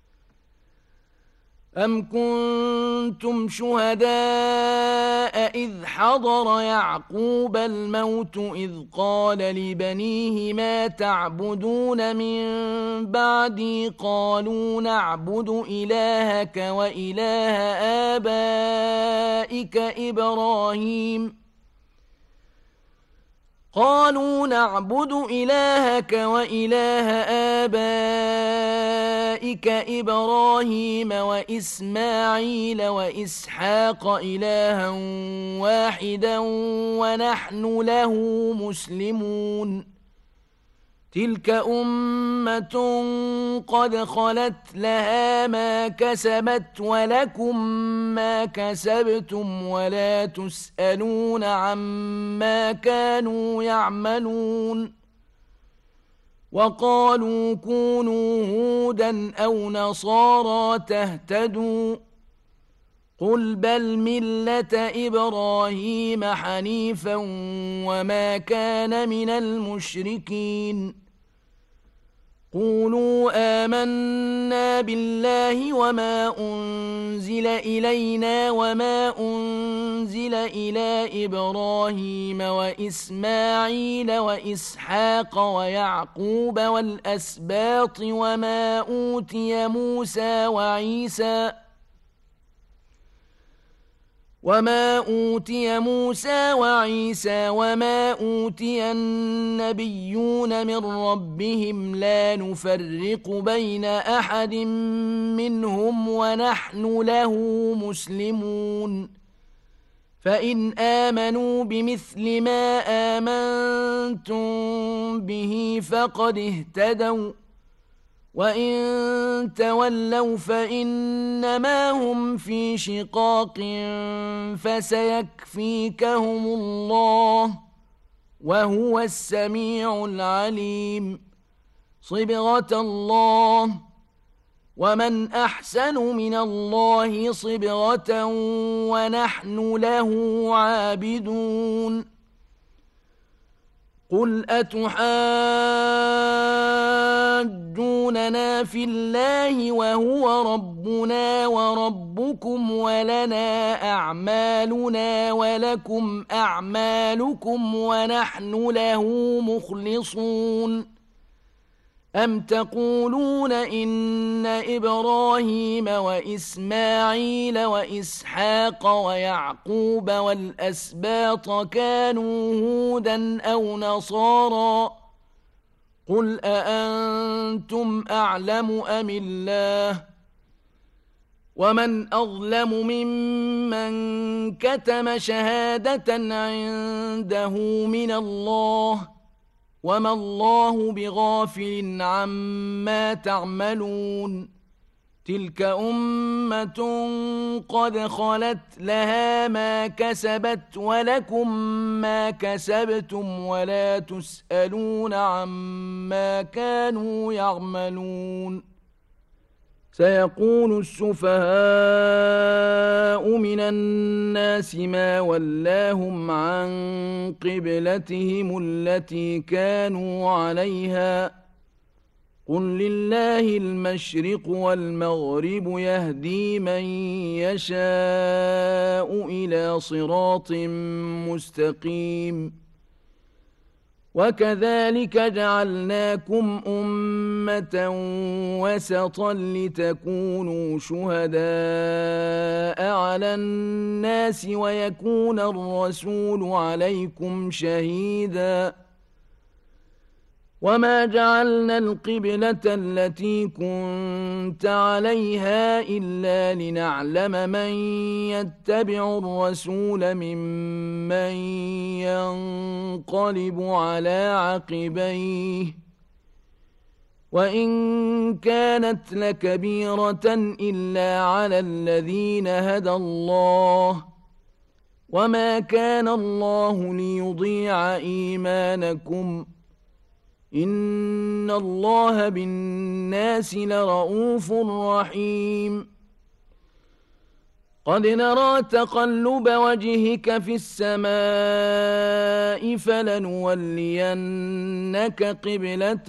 S1: أم كنتم شهداء إذ حضر يعقوب الموت إذ قال لبنيه ما تعبدون من بعدي قالوا نعبد إلهك وإله آبائك إبراهيم قالوا نعبد إلهك وإله آبائك إبراهيم وإسماعيل وإسحاق إلها واحدا ونحن له مسلمون تلك أمة قد خلت لها ما كسبت ولكم ما كسبتم ولا تسألون عما كانوا يعملون وقالوا كونوا هودا أو نصارى تهتدوا قل بل ملة إبراهيم حنيفا وما كان من المشركين قولوا آمنا بالله وما أنزل إلينا وما أنزل إلى إبراهيم وإسماعيل وإسحاق ويعقوب والأسباط وما أوتي موسى وعيسى وما أوتي موسى وعيسى وما أوتي النبيون من ربهم لا نفرق بين أحد منهم ونحن له مسلمون فإن آمنوا بمثل ما آمنتم به فقد اهتدوا وإن تولوا فإنما هم في شقاق فسيكفيكهم الله وهو السميع العليم صبغة الله ومن أحسن من الله صبغة ونحن له عابدون قل أتحاجوننا في الله وهو ربنا وربكم ولنا أعمالنا ولكم أعمالكم ونحن له مخلصون أم تقولون إن إبراهيم وإسماعيل وإسحاق ويعقوب والأسباط كانوا هودا أو نصارى قل أأنتم أعلم أم الله ومن أظلم ممن كتم شهادة عنده من الله وما الله بغافل عما تعملون تلك أمة قد خلت لها ما كسبت ولكم ما كسبتم ولا تسألون عما كانوا يعملون سيقول السفهاء من الناس ما ولاهم عن قبلتهم التي كانوا عليها قل لله المشرق والمغرب يهدي من يشاء إلى صراط مستقيم وكذلك جعلناكم أمة وسطا لتكونوا شهداء على الناس ويكون الرسول عليكم شهيدا وما جعلنا القبلة التي كنت عليها إلا لنعلم من يتبع الرسول ممن ينقلب على عقبيه وإن كانت لكبيرة إلا على الذين هدى الله وما كان الله ليضيع إيمانكم إن الله بالناس لرؤوف رحيم قد نرى تقلب وجهك في السماء فلنولينك قبلة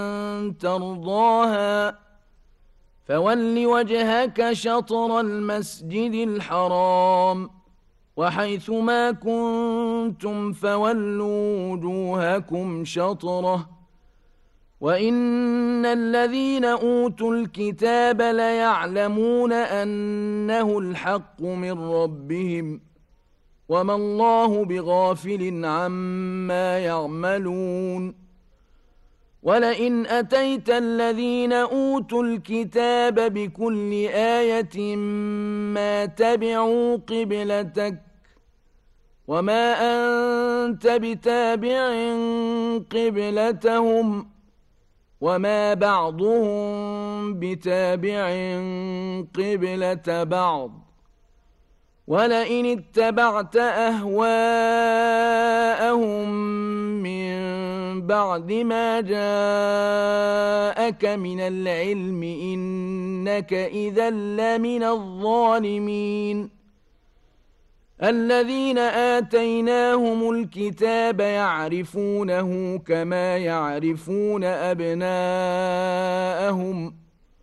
S1: ترضاها فول وجهك شطر المسجد الحرام وحيث ما كنتم فولوا وجوهكم شطره وإن الذين أوتوا الكتاب ليعلمون أنه الحق من ربهم وما الله بغافل عما يعملون ولئن أتيت الذين أوتوا الكتاب بكل آية ما تبعوا قبلتك وما أنت بتابع قبلتهم وما بعضهم بتابع قبلة بعض ولئن اتبعت أهواءهم من بعد ما جاءك من العلم إنك إذا لمن الظالمين الذين آتيناهم الكتاب يعرفونه كما يعرفون أبناءهم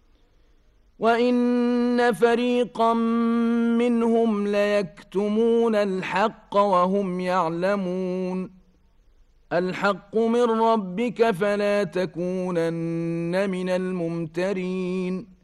S1: وإن فريقا منهم ليكتمون الحق وهم يعلمون الحق من ربك فلا تكونن من الممترين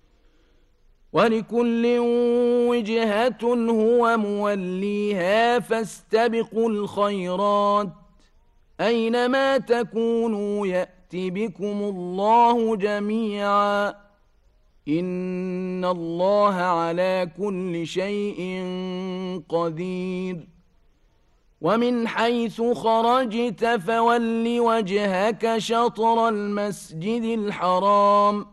S1: ولكل وجهة هو موليها فاستبقوا الخيرات أينما تكونوا يأت بكم الله جميعا إن الله على كل شيء قدير ومن حيث خرجت فول وجهك شطر المسجد الحرام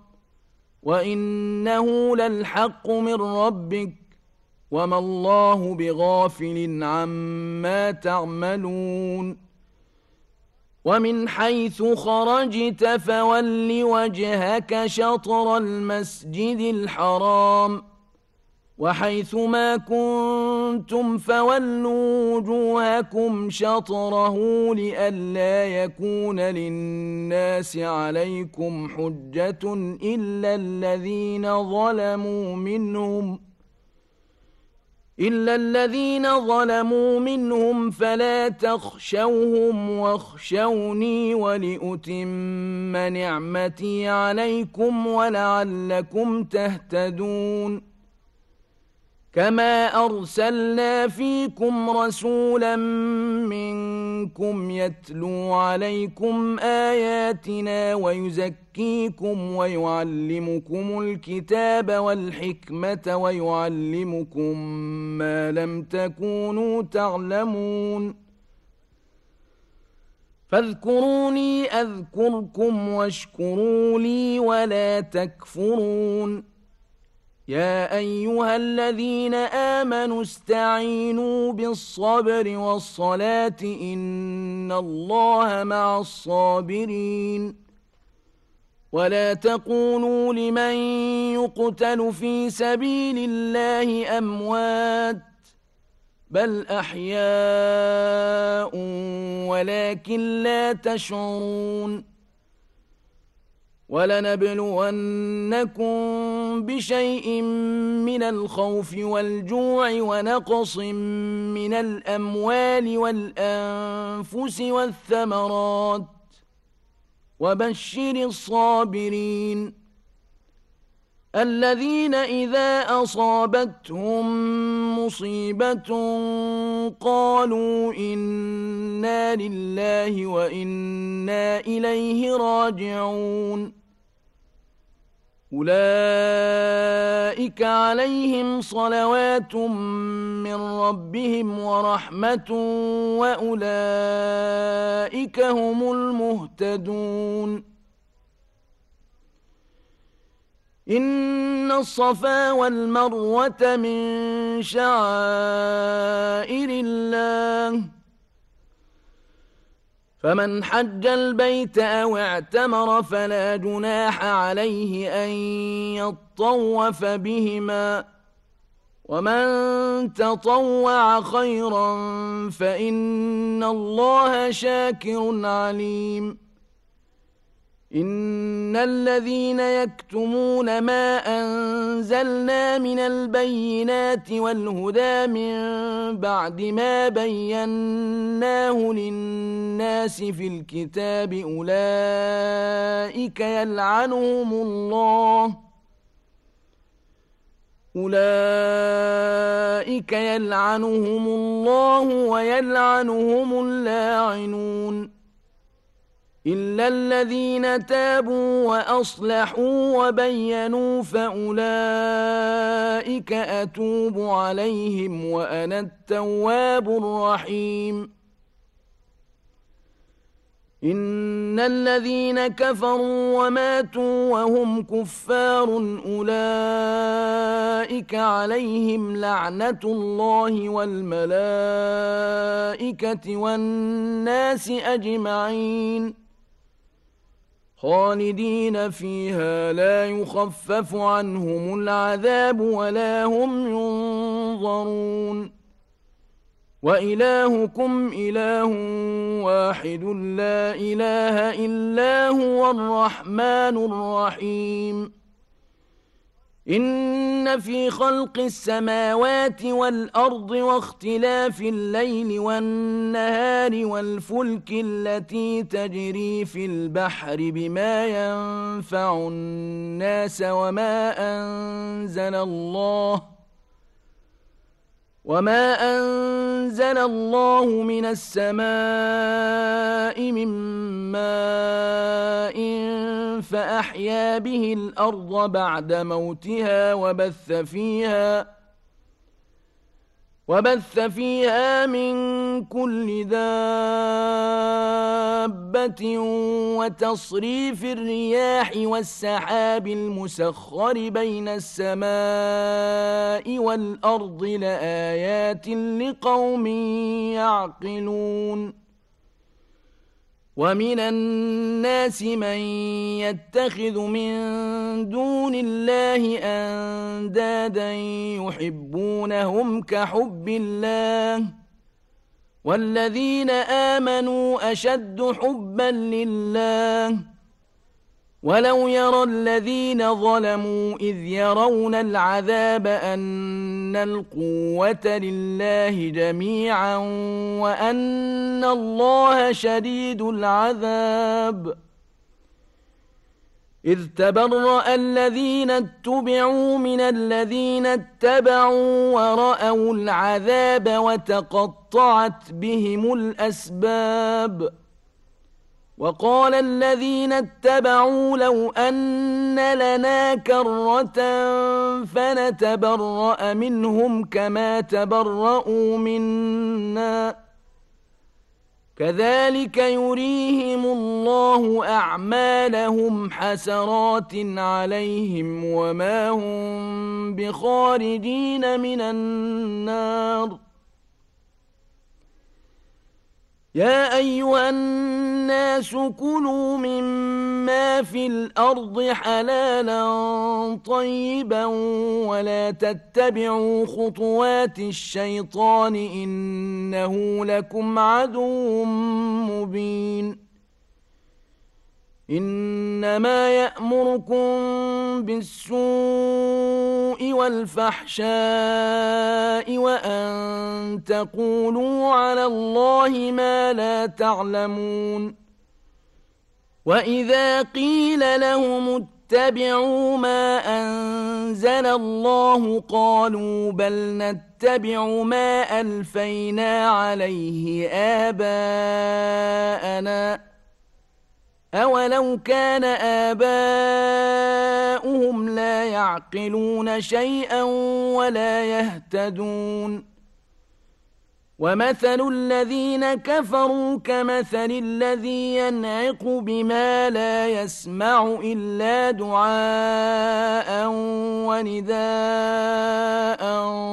S1: وإنه للحق من ربك وما الله بغافل عما تعملون ومن حيث خرجت فول وجهك شطر المسجد الحرام وحيث ما كنتم فولوا وجوهكم شطره لئلا يكون للناس عليكم حجة إلا الذين ظلموا منهم إلا الذين ظلموا منهم فلا تخشوهم واخشوني ولأتم نعمتي عليكم ولعلكم تهتدون كما أرسلنا فيكم رسولا منكم يتلو عليكم آياتنا ويزكيكم ويعلمكم الكتاب والحكمة ويعلمكم ما لم تكونوا تعلمون فاذكروني أذكركم واشكروا لي ولا تكفرون يا أيها الذين آمنوا استعينوا بالصبر والصلاة إن الله مع الصابرين ولا تقولوا لمن يقتل في سبيل الله أموات بل أحياء ولكن لا تشعرون ولنبلونكم بشيء من الخوف والجوع ونقص من الأموال والأنفس والثمرات وبشر الصابرين الذين إذا أصابتهم مصيبة قالوا إنا لله وإنا إليه راجعون أولئك عليهم صلوات من ربهم ورحمة وأولئك هم المهتدون إن الصفا والمروة من شعائر الله فمن حج البيت أو اعتمر فلا جناح عليه أن يطوف بهما ومن تطوع خيرا فإن الله شاكر عليم إن الذين يكتمون ما أنزلنا من البينات والهدى من بعد ما بيناه للناس في الكتاب أولئك يلعنهم الله أولئك يلعنهم الله ويلعنهم اللاعنون إلا الذين تابوا وأصلحوا وبينوا فأولئك أتوب عليهم وأنا التواب الرحيم إن الذين كفروا وماتوا وهم كفار أولئك عليهم لعنة الله والملائكة والناس أجمعين خالدين فيها لا يخفف عنهم العذاب ولا هم ينظرون وإلهكم إله واحد لا إله إلا هو الرحمن الرحيم إن في خلق السماوات والأرض واختلاف الليل والنهار والفلك التي تجري في البحر بما ينفع الناس وما أنزل الله وما أنزل الله من السماء من ماء فأحيا به الأرض بعد موتها وبث فيها وبث فيها من كل دابة وتصريف الرياح والسحاب المسخر بين السماء والأرض لآيات لقوم يعقلون ومن الناس من يتخذ من دون الله أندادا يحبونهم كحب الله والذين آمنوا أشد حبا لله ولو يرى الذين ظلموا إذ يرون العذاب أن القوة لله جميعا وأن الله شديد العذاب إذ تبرأ الذين اتبعوا من الذين اتبعوا ورأوا العذاب وتقطعت بهم الأسباب وقال الذين اتبعوا لو أن لنا كرة فنتبرأ منهم كما تبرأوا منا كذلك يريهم الله أعمالهم حسرات عليهم وما هم بخارجين من النار يا أيها الناس كلوا مما في الأرض حلالا طيبا ولا تتبعوا خطوات الشيطان إنه لكم عدو مبين إنما يأمركم بالسوء والفحشاء وأن تقولوا على الله ما لا تعلمون وإذا قيل لهم اتبعوا ما أنزل الله قالوا بل نتبع ما ألفينا عليه آباءنا أولو كان آباؤهم لا يعقلون شيئا ولا يهتدون ومثل الذين كفروا كمثل الذي ينعق بما لا يسمع إلا دعاء ونداء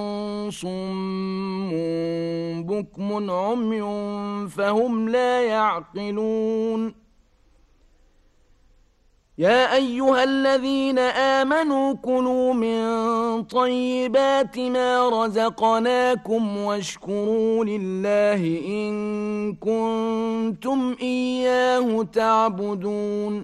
S1: صم بكم عمي فهم لا يعقلون يا أيها الذين آمنوا كلوا من طيبات ما رزقناكم واشكروا لله إن كنتم إياه تعبدون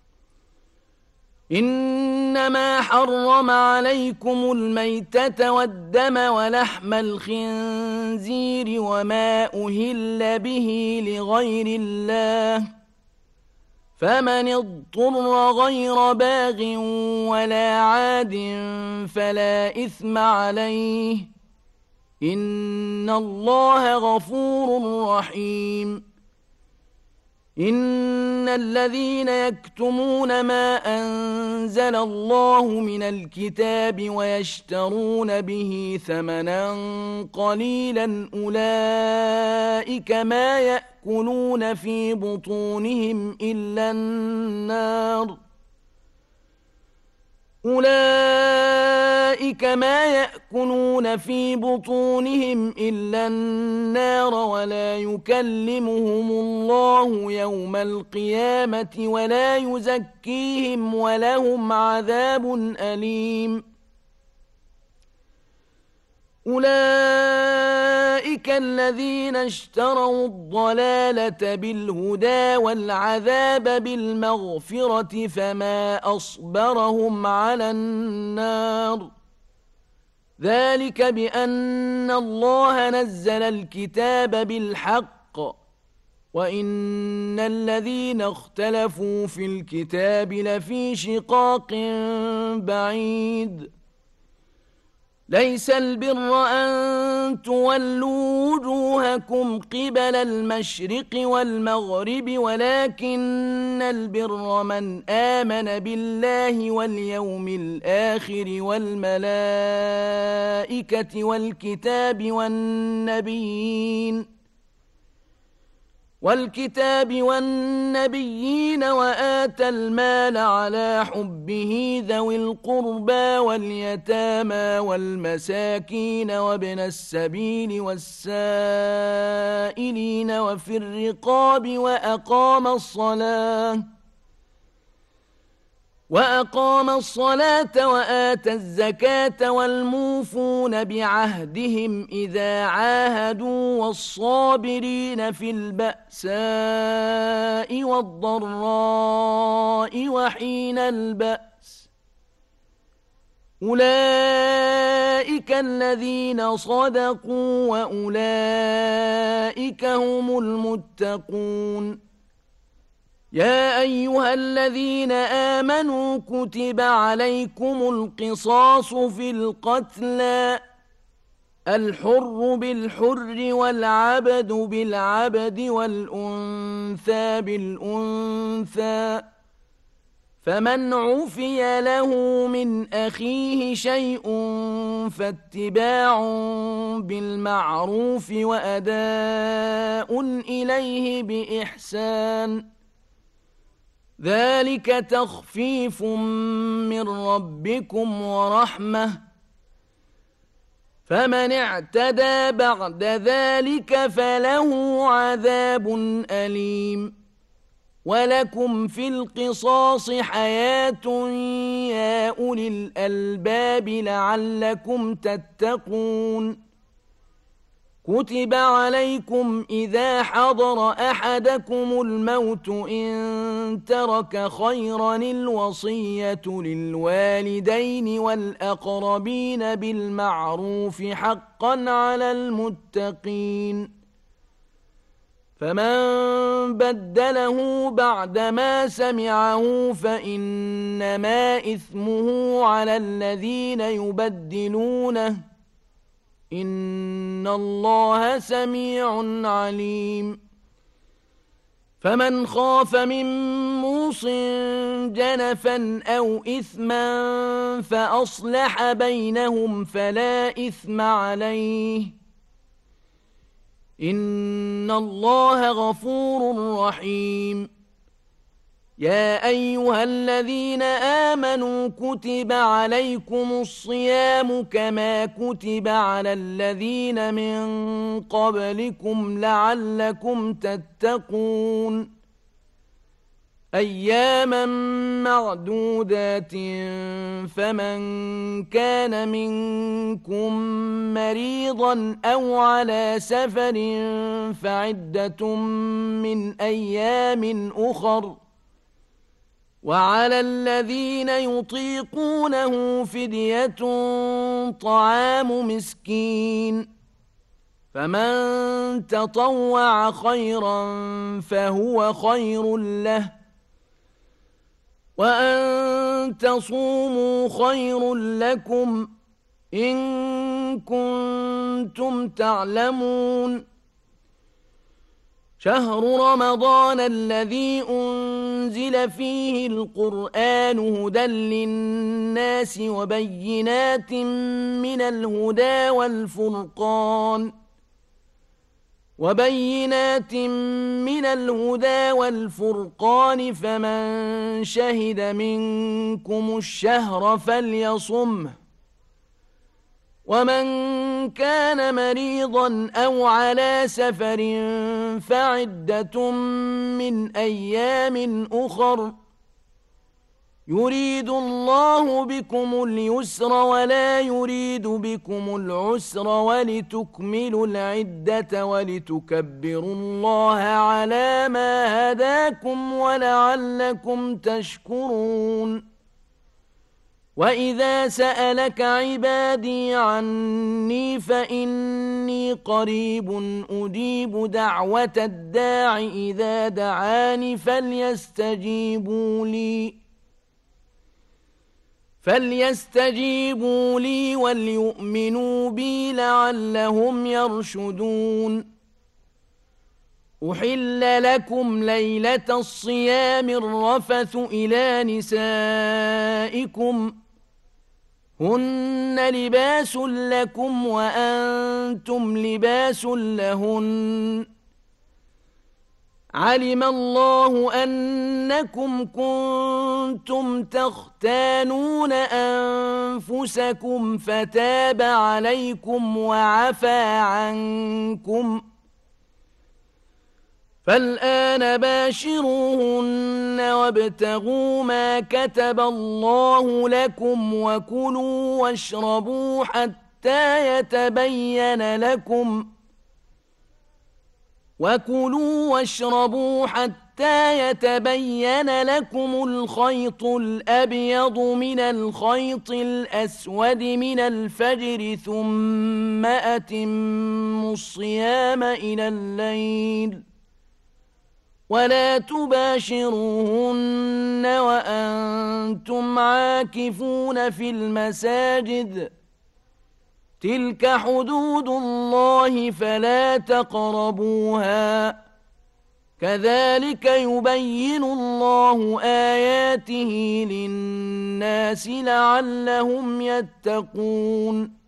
S1: إنما حرم عليكم الميتة والدم ولحم الخنزير وما أهل به لغير الله فمن اضطر غير باغ ولا عاد فلا إثم عليه إن الله غفور رحيم إن الذين يكتمون ما أنزل الله من الكتاب ويشترون به ثمنا قليلا أولئك ما يأكلون في بطونهم إلا النار أولئك ما يأكلون في بطونهم إلا النار ولا يكلمهم الله يوم القيامة ولا يزكيهم ولهم عذاب أليم أولئك الذين اشتروا الضلالة بالهدى والعذاب بالمغفرة فما أصبرهم على النار ذلك بأن الله نزل الكتاب بالحق وإن الذين اختلفوا في الكتاب لفي شقاق بعيد ليس البر أن تولوا وجوهكم قبل المشرق والمغرب ولكن البر من آمن بالله واليوم الآخر والملائكة والكتاب والنبيين والكتاب والنبيين وآتى المال على حبه ذوي القربى واليتامى والمساكين وابن السبيل والسائلين وفي الرقاب وأقام الصلاة وأقام الصلاة وآتى الزكاة والموفون بعهدهم إذا عاهدوا والصابرين في البأساء والضراء وحين البأس أولئك الذين صدقوا وأولئك هم المتقون يا أيها الذين آمنوا كتب عليكم القصاص في القتلى الحر بالحر والعبد بالعبد والأنثى بالأنثى فمن عفي له من أخيه شيء فاتباع بالمعروف وأداء إليه بإحسان ذلك تخفيف من ربكم ورحمة فمن اعتدى بعد ذلك فله عذاب أليم ولكم في القصاص حياة يا أولي الألباب لعلكم تتقون كتب عليكم إذا حضر أحدكم الموت إن ترك خيرا الوصية للوالدين والأقربين بالمعروف حقا على المتقين فمن بدله بعدما سمعه فإنما إثمه على الذين يبدلونه إن الله سميع عليم فمن خاف من موص جنفا أو إثما فأصلح بينهم فلا إثم عليه إن الله غفور رحيم يا أيها الذين آمنوا كتب عليكم الصيام كما كتب على الذين من قبلكم لعلكم تتقون أياما معدودات فمن كان منكم مريضا أو على سفر فعدة من أيام أخر وعلى الذين يطيقونه فدية طعام مسكين فمن تطوع خيرا فهو خير له وأن تصوموا خير لكم إن كنتم تعلمون شهر رمضان الذي أنزل فيه القرآن هدى للناس وبينات من الهدى والفرقان وبينات من الهدى والفرقان فمن شهد منكم الشهر فليصمه ومن كان مريضا أو على سفر فعدة من أيام أخر يريد الله بكم اليسر ولا يريد بكم العسر ولتكملوا العدة ولتكبروا الله على ما هداكم ولعلكم تشكرون وإذا سألك عبادي عني فإني قريب أجيب دعوة الداع إذا دعاني فليستجيبوا لي فليستجيبوا لي وليؤمنوا بي لعلهم يرشدون. أحل لكم ليلة الصيام الرفث إلى نسائكم هن لباس لكم وأنتم لباس لهن علم الله أنكم كنتم تختانون أنفسكم فتاب عليكم وعفى عنكم فالآن باشروهن وابتغوا ما كتب الله لكم وكلوا واشربوا حتى يتبين لكم وكلوا واشربوا حتى يتبين لكم الخيط الأبيض من الخيط الأسود من الفجر ثم أتموا الصيام إلى الليل ولا تباشروهن وأنتم عاكفون في المساجد تلك حدود الله فلا تقربوها كذلك يبين الله آياته للناس لعلهم يتقون.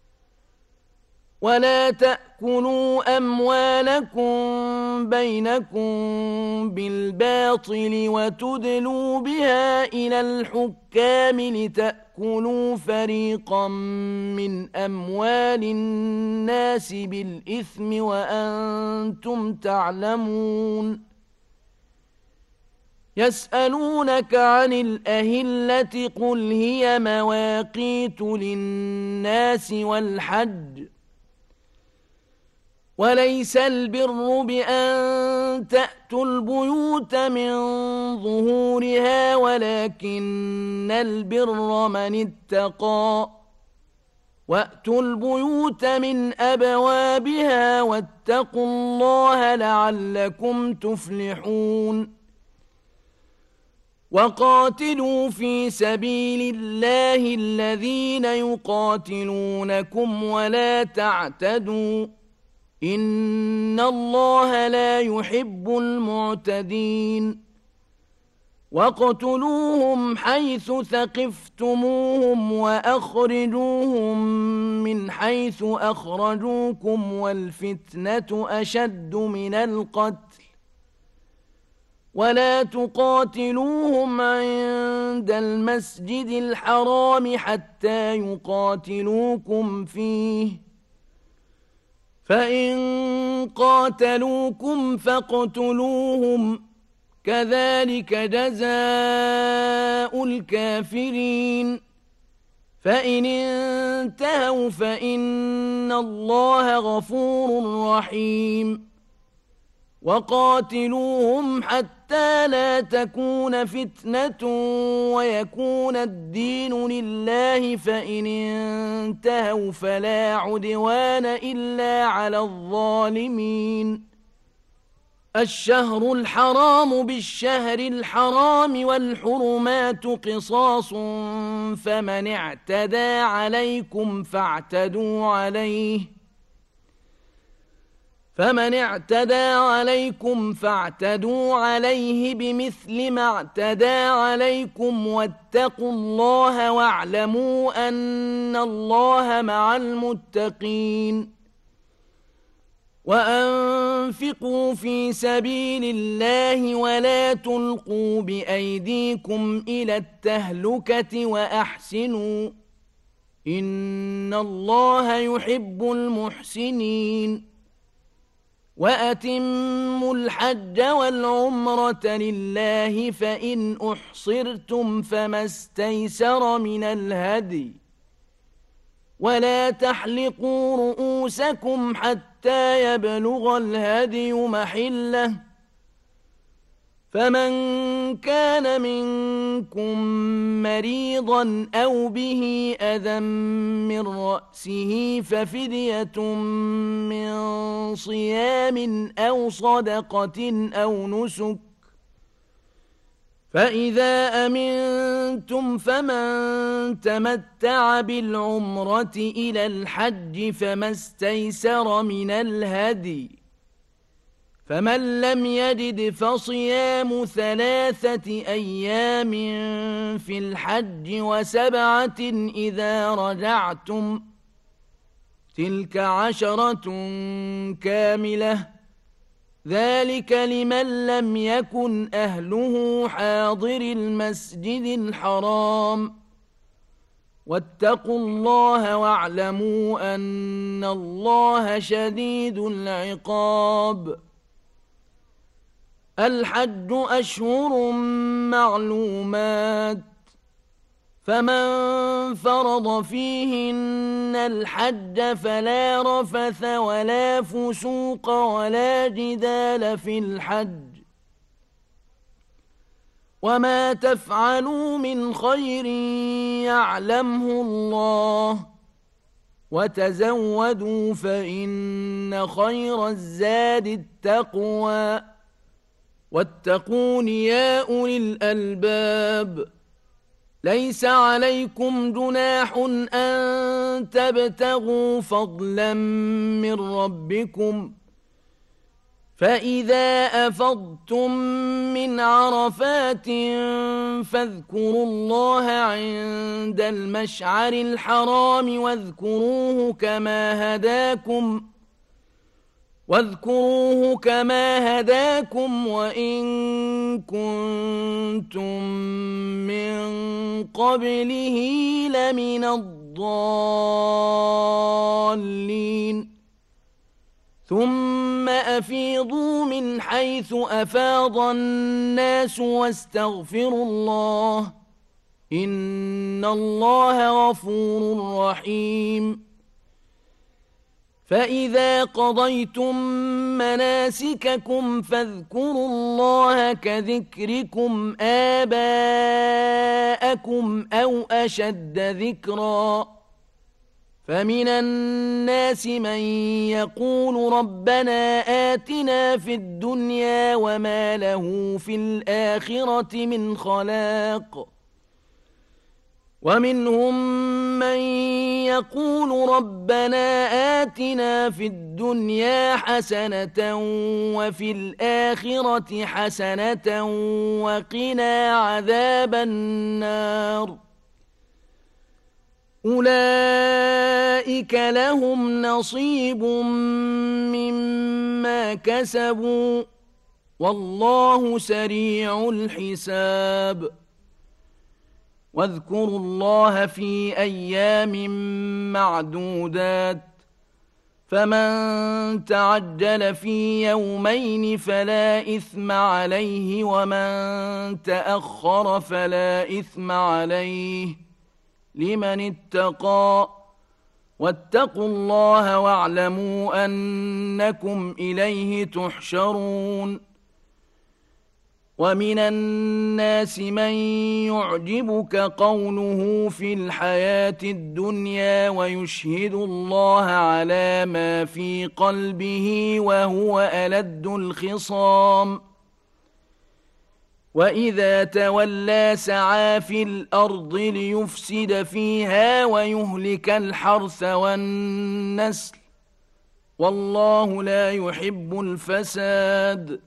S1: ولا تأكلوا أموالكم بينكم بالباطل وتدلوا بها إلى الحكام لتأكلوا فريقا من أموال الناس بالإثم وأنتم تعلمون. يسألونك عن الأهلة قل هي مواقيت للناس والحج وليس البر بأن تأتوا البيوت من ظهورها ولكن البر من اتقى وأتوا البيوت من أبوابها واتقوا الله لعلكم تفلحون. وقاتلوا في سبيل الله الذين يقاتلونكم ولا تعتدوا إن الله لا يحب المعتدين. واقتلوهم حيث ثقفتموهم وأخرجوهم من حيث أخرجوكم والفتنة أشد من القتل ولا تقاتلوهم عند المسجد الحرام حتى يقاتلوكم فيه فإن قاتلوكم فاقتلوهم كذلك جزاء الكافرين. فإن انتهوا فإن الله غفور رحيم. وقاتلوهم حتى لا تكون فتنة ويكون الدين لله فإن انتهوا فلا عدوان إلا على الظالمين. الشهر الحرام بالشهر الحرام والحرمات قصاص فمن اعتدى عليكم فاعتدوا عليه فمن اعتدى عليكم فاعتدوا عليه بمثل ما اعتدى عليكم واتقوا الله واعلموا أن الله مع المتقين. وأنفقوا في سبيل الله ولا تلقوا بأيديكم إلى التهلكة وأحسنوا إن الله يحب المحسنين. وأتموا الحج والعمرة لله فإن أحصرتم فما استيسر من الهدي ولا تحلقوا رؤوسكم حتى يبلغ الهدي محله فمن كان منكم مريضا أو به أذى من رأسه ففدية من صيام أو صدقة أو نسك فإذا أمنتم فمن تمتع بالعمرة إلى الحج فما استيسر من الهدي، فمن لم يجد فصيام ثلاثة أيام في الحج وسبعة إذا رجعتم، تلك عشرة كاملة، ذلك لمن لم يكن أهله حاضر المسجد الحرام. واتقوا الله واعلموا أن الله شديد العقاب. الحج أشهر معلومات، فمن فرض فيهن الحج فلا رفث ولا فسوق ولا جدال في الحج، وما تفعلوا من خير يعلمه الله، وتزودوا فإن خير الزاد التقوى، واتقون يا أولي الألباب. ليس عليكم جناح أن تبتغوا فضلا من ربكم، فإذا أفضتم من عرفات فاذكروا الله عند المشعر الحرام واذكروه كما هداكم واذكروه كما هداكم وإن كنتم من قبله لمن الضالين. ثم أفيضوا من حيث أفاض الناس واستغفروا الله، إن الله غفور رحيم. فإذا قضيتم مناسككم فاذكروا الله كذكركم آباءكم أو أشد ذكرا. فمن الناس من يقول ربنا آتنا في الدنيا وما له في الآخرة من خلاق، ومنهم من يقول ربنا آتنا في الدنيا حسنة وفي الآخرة حسنة وقنا عذاب النار. أولئك لهم نصيب مما كسبوا والله سريع الحساب. واذكروا الله في أيام معدودات، فمن تعجل في يومين فلا إثم عليه ومن تأخر فلا إثم عليه لمن اتقى. واتقوا الله واعلموا أنكم إليه تحشرون. ومن الناس من يعجبك قوله في الحياة الدنيا ويشهد الله على ما في قلبه وهو ألد الخصام، وإذا تولى سعى في الأرض ليفسد فيها ويهلك الحرث والنسل، والله لا يحب الفساد.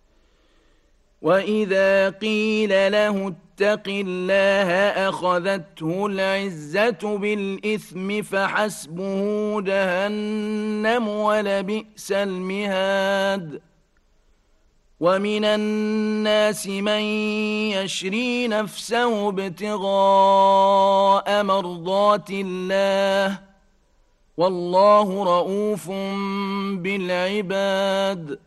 S1: وإذا قيل له اتق الله أخذته العزة بالإثم فحسبه جهنم ولبئس المهاد. ومن الناس من يشري نفسه ابتغاء مرضات الله والله رؤوف بالعباد.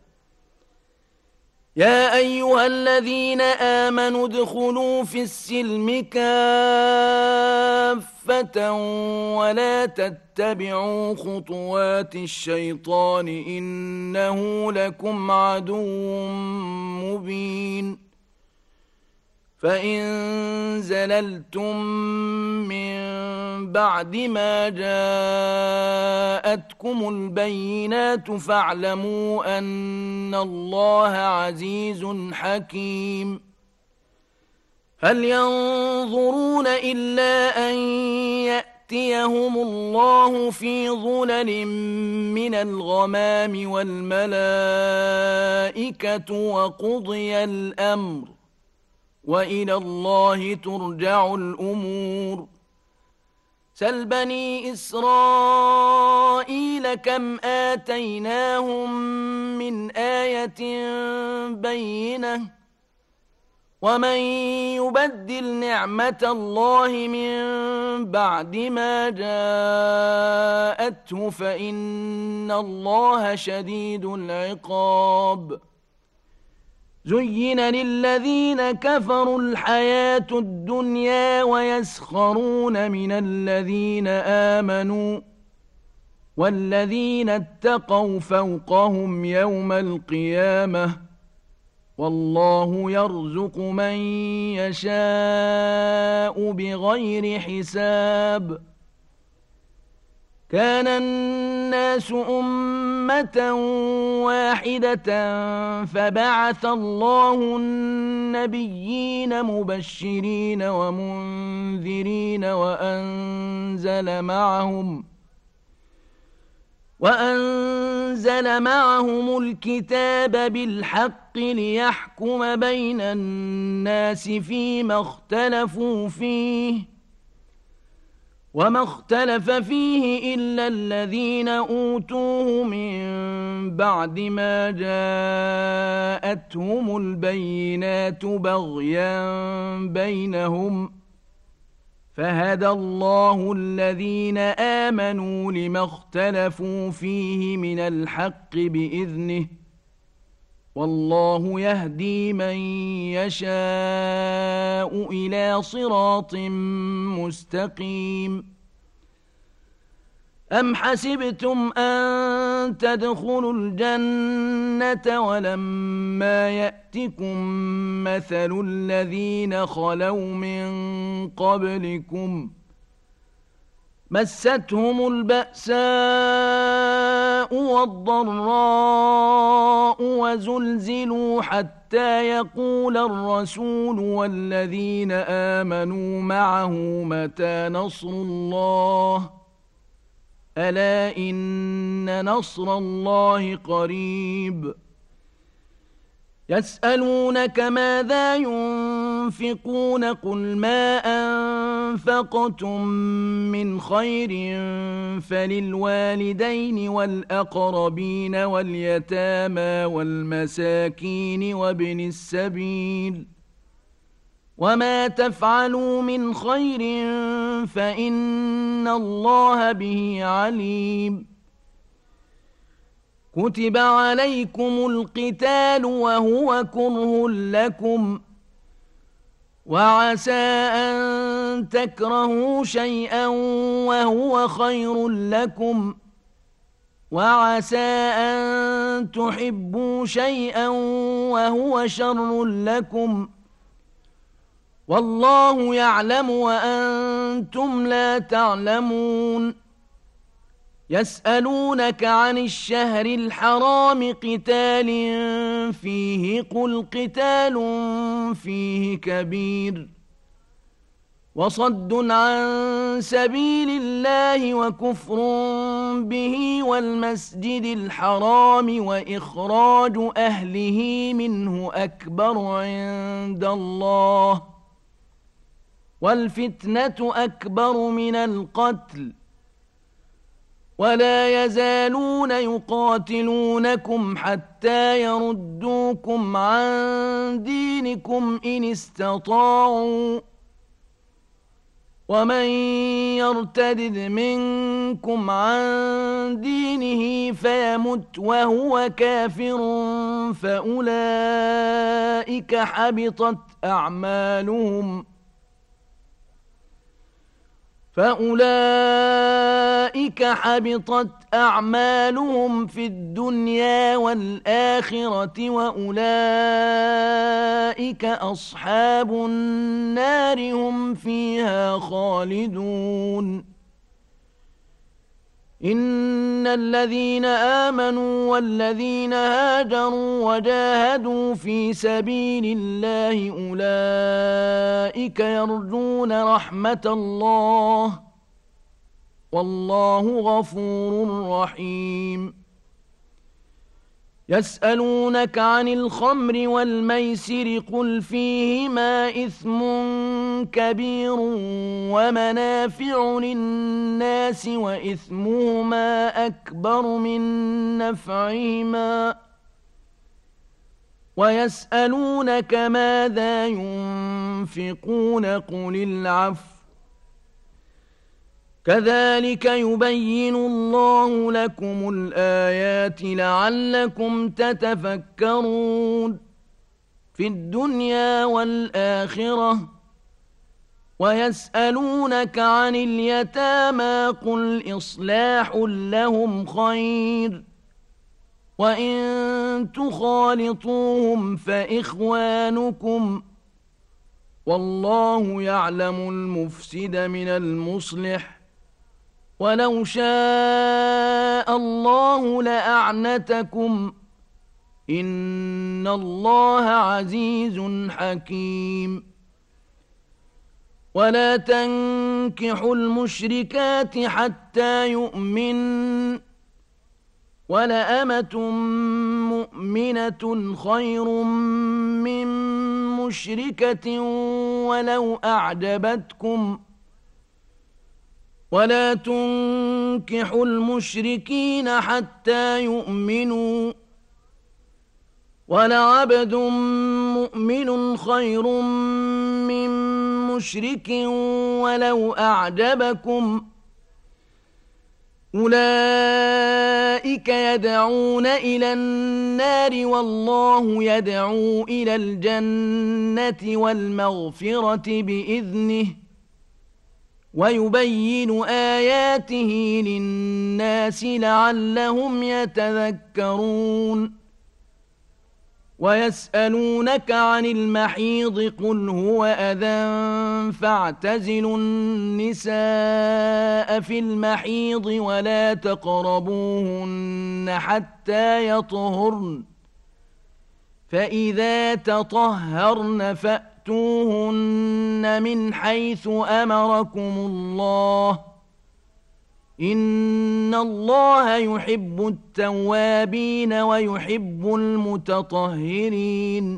S1: يا أيها الذين آمنوا ادخلوا في السلم كافة ولا تتبعوا خطوات الشيطان إنه لكم عدو مبين. فإن زللتم من بعد ما جاءتكم البينات فاعلموا أن الله عزيز حكيم. هل ينظرون إلا أن يأتيهم الله في ظلل من الغمام والملائكة وقضي الأمر وإلى الله ترجع الأمور سل بني إسرائيل كم آتيناهم من آية بينة ومن يبدل نعمة الله من بعد ما جاءته فإن الله شديد العقاب زين للذين كفروا الحياة الدنيا ويسخرون من الذين آمنوا والذين اتقوا فوقهم يوم القيامة والله يرزق من يشاء بغير حساب كان الناس أمة واحدة فبعث الله النبيين مبشرين ومنذرين وأنزل معهم وأنزل معهم الكتاب بالحق ليحكم بين الناس فيما اختلفوا فيه وما اختلف فيه إلا الذين أوتوه من بعد ما جاءتهم البينات بغيا بينهم فهدى الله الذين آمنوا لما اختلفوا فيه من الحق بإذنه والله يهدي من يشاء إلى صراط مستقيم أم حسبتم أن تدخلوا الجنة ولما يأتكم مثل الذين خلوا من قبلكم مستهم البأساء والضراء وزلزلوا حتى يقول الرسول والذين آمنوا معه متى نصر الله ألا إن نصر الله قريب يسألونك ماذا ينفقون قل ما أنفقتم من خير فللوالدين والأقربين واليتامى والمساكين وابن السبيل وما تفعلوا من خير فإن الله به عليم كتب عليكم القتال وهو كره لكم وعسى أن تكرهوا شيئا وهو خير لكم وعسى أن تحبوا شيئا وهو شر لكم والله يعلم وأنتم لا تعلمون يسألونك عن الشهر الحرام قتال فيه قل قتال فيه كبير وصد عن سبيل الله وكفر به والمسجد الحرام وإخراج أهله منه أكبر عند الله والفتنة أكبر من القتل ولا يزالون يقاتلونكم حتى يردوكم عن دينكم إن استطاعوا ومن يرتد منكم عن دينه فيمت وهو كافر فأولئك حبطت أعمالهم فأولئك حبطت أعمالهم في الدنيا والآخرة وأولئك أصحاب النار هم فيها خالدون إن الذين آمنوا والذين هاجروا وجاهدوا في سبيل الله أولئك يرجون رحمة الله والله غفور رحيم يسألونك عن الخمر والميسر قل فيهما إثم كبير ومنافع للناس وإثمهما أكبر من نفعهما ويسألونك ماذا ينفقون قل العفو كذلك يبين الله لكم الآيات لعلكم تتفكرون في الدنيا والآخرة ويسألونك عن اليتامى قل إصلاح لهم خير وإن تخالطوهم فإخوانكم والله يعلم المفسد من المصلح ولو شاء الله لأعنتكم إن الله عزيز حكيم ولا تنكحوا المشركات حتى يؤمن ولأمة مؤمنة خير من مشركة ولو أعجبتكم ولا تنكحوا المشركين حتى يؤمنوا ولعبد مؤمن خير من مشرك ولو أعجبكم أولئك يدعون إلى النار والله يدعو إلى الجنة والمغفرة بإذنه ويبين آياته للناس لعلهم يتذكرون ويسألونك عن المحيض قل هو أذى فاعتزلوا النساء في المحيض ولا تقربوهن حتى يطهرن فإذا تطهرن فأتوهن من حيث أمركم الله إن الله يحب التوابين ويحب المتطهرين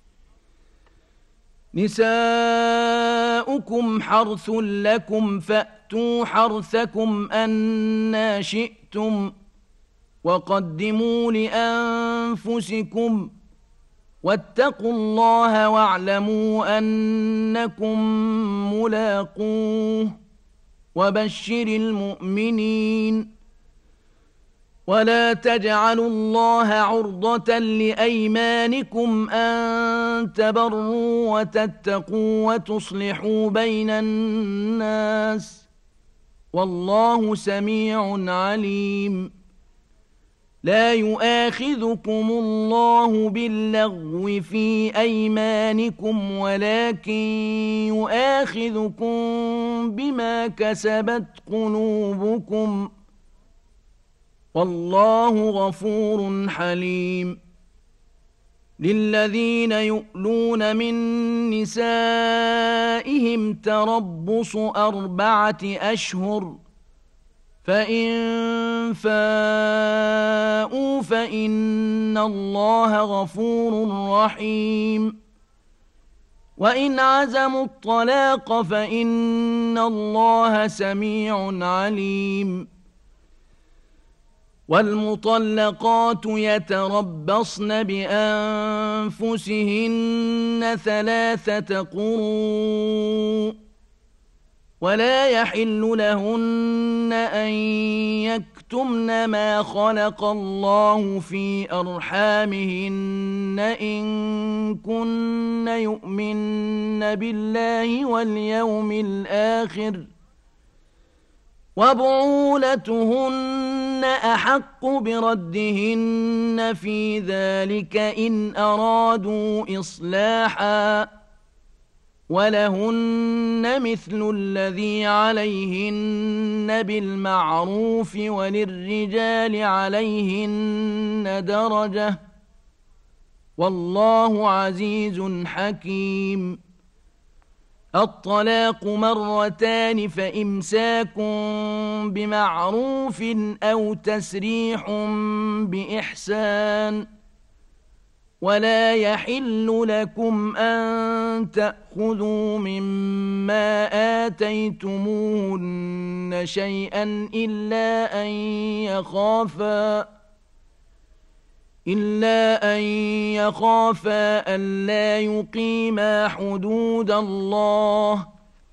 S1: نساؤكم حرث لكم فأتوا حرثكم أنى شئتم وقدموا لأنفسكم واتقوا الله واعلموا أنكم ملاقوه وبشر المؤمنين ولا تجعلوا الله عرضة لأيمانكم أن تبروا وتتقوا وتصلحوا بين الناس والله سميع عليم لا يؤاخذكم الله باللغو في أيمانكم ولكن يؤاخذكم بما كسبت قلوبكم والله غفور حليم للذين يؤلون من نسائهم تربص أربعة أشهر فإن فاءوا فإن الله غفور رحيم وإن عزموا الطلاق فإن الله سميع عليم والمطلقات يتربصن بأنفسهن ثلاثة قروء ولا يحل لهن أن يكتمن ما خلق الله في أرحامهن إن كن يؤمن بالله واليوم الآخر وبعولتهن أحق بردهن في ذلك إن أرادوا إصلاحا ولهن مثل الذي عليهن بالمعروف وللرجال عليهن درجة والله عزيز حكيم. الطلاق مرتان فإمساك بمعروف أو تسريح بإحسان ولا يحل لكم أن تأخذوا مما آتيتموهن شيئا إلا أن يخافا إلا أن يخافا ألا يقيما حدود الله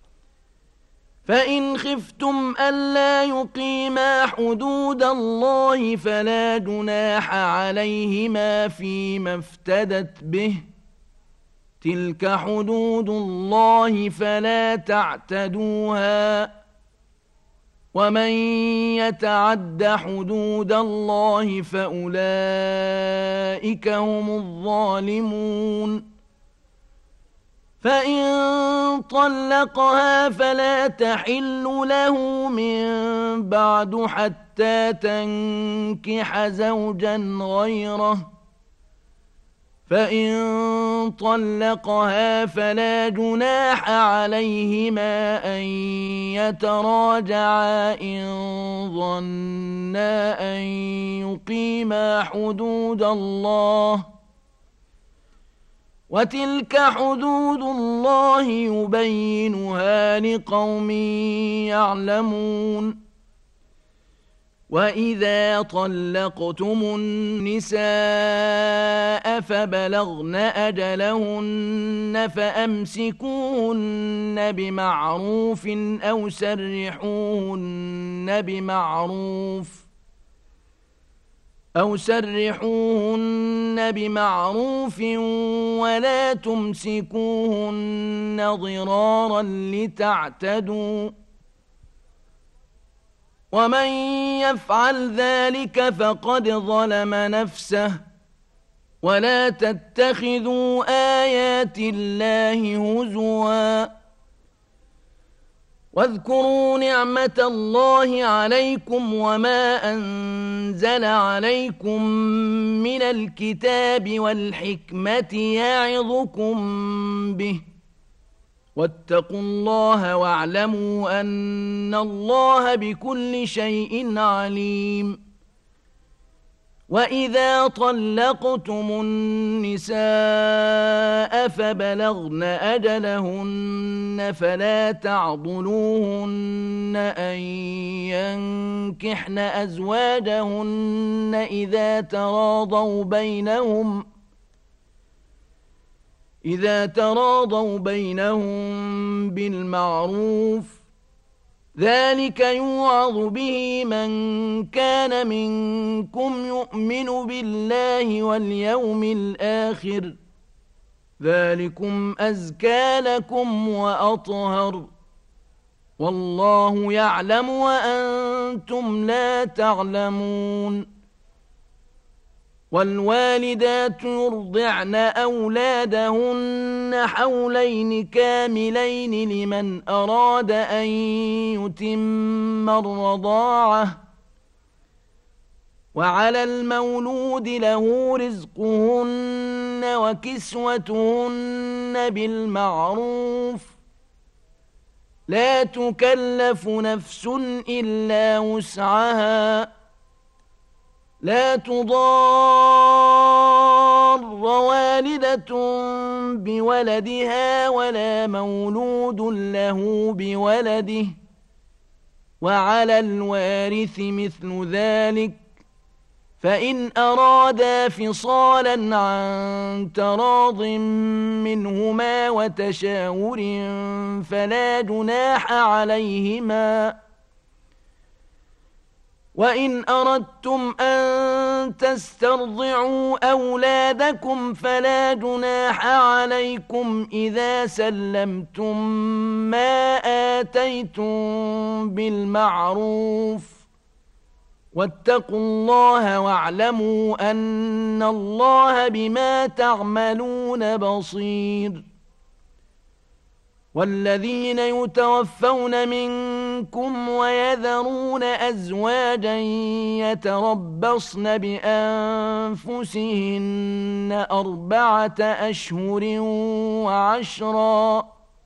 S1: فإن خفتم ألا يقيما حدود الله فلا جناح عليهما فيما افتدت به تلك حدود الله فلا تعتدوها ومن يتعد حدود الله فأولئك هم الظالمون. فإن طلقها فلا تحل له من بعد حتى تنكح زوجا غيره فإن طلقها فلا جناح عليهما أن يتراجعا إن ظنا أن يقيما حدود الله وتلك حدود الله يبينها لقوم يعلمون. وإذا طلقتم النساء فبلغن أجلهن فأمسكوهن بمعروف أو سرحوهن بمعروف أو سرحوهن بمعروف ولا تمسكوهن ضرارا لتعتدوا ومن يفعل ذلك فقد ظلم نفسه ولا تتخذوا آيات الله هزوا واذكروا نعمة الله عليكم وما أنزل عليكم من الكتاب والحكمة يعظكم به واتقوا الله واعلموا أن الله بكل شيء عليم. وإذا طلقتم النساء فبلغن أجلهن فلا تعضلوهن أن ينكحن أزواجهن إذا تراضوا بينهم إذا تراضوا بينهم بالمعروف ذلك يوعظ به من كان منكم يؤمن بالله واليوم الآخر ذلكم أزكى لكم وأطهر والله يعلم وأنتم لا تعلمون. والوالدات يرضعن أولادهن حولين كاملين لمن أراد أن يتم الرضاعة وعلى المولود له رزقهن وكسوتهن بالمعروف لا تكلف نفس إلا وسعها لا تضار والدة بولدها ولا مولود له بولده وعلى الوارث مثل ذلك فإن أرادا فصالا عن تراض منهما وتشاور فلا جناح عليهما. وإن أردتم أن تسترضعوا أولادكم فلا جناح عليكم إذا سلمتم ما آتيتم بالمعروف واتقوا الله واعلموا أن الله بما تعملون بصير. والذين يتوفون منكم ويذرون أزواجا يتربصن بأنفسهن أربعة أشهر وعشرا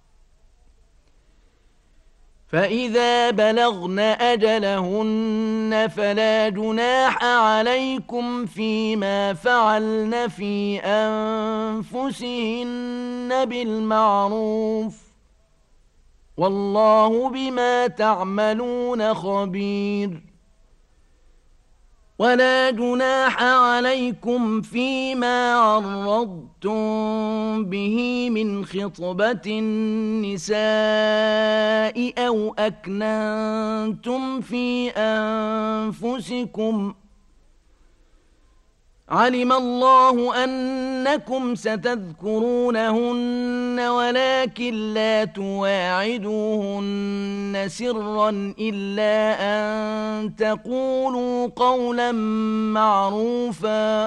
S1: فإذا بلغن أجلهن فلا جناح عليكم فيما فعلن في أنفسهن بالمعروف والله بما تعملون خبير ولا جناح عليكم فيما عرضتم به من خطبة النساء أو أكننتم في أنفسكم علم الله أنكم ستذكرونهن ولكن لا تواعدوهن سرا إلا أن تقولوا قولا معروفا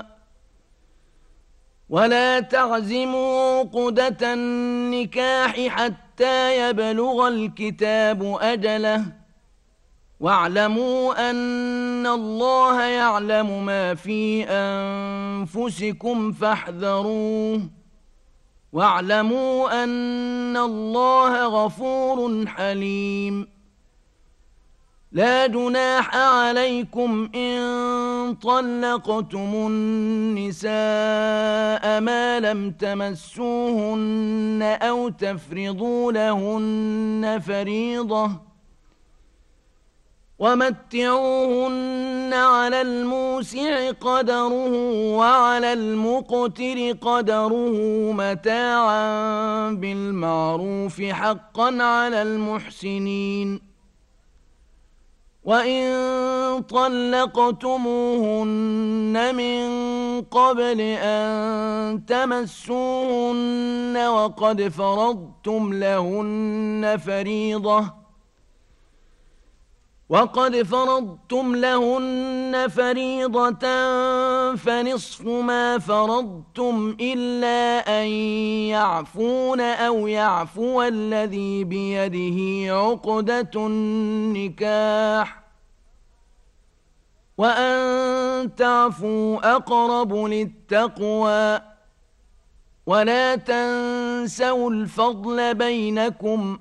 S1: ولا تعزموا عقدة النكاح حتى يبلغ الكتاب أجله واعلموا أن الله يعلم ما في أنفسكم فاحذروه واعلموا أن الله غفور حليم لا جناح عليكم إن طلقتم النساء ما لم تمسوهن أو تفرضوا لهن فريضة ومتعوهن على الموسع قدره وعلى المقتر قدره متاعا بالمعروف حقا على المحسنين وإن طلقتموهن من قبل أن تمسوهن وقد فرضتم لهن فريضة وقد فرضتم لهن فريضة فنصف ما فرضتم إلا أن يعفون أو يعفو الذي بيده عقدة النكاح وأن تعفوا أقرب للتقوى ولا تنسوا الفضل بينكم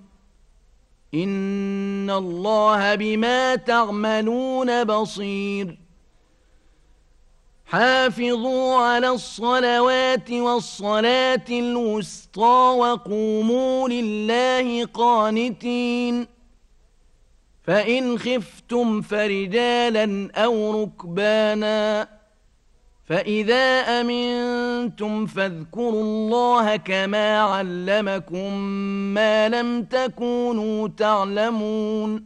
S1: إن الله بما تعملون بصير حافظوا على الصلوات والصلاة الوسطى وقوموا لله قانتين فإن خفتم فرجالا أو ركبانا فإذا أمنتم فاذكروا الله كما علمكم ما لم تكونوا تعلمون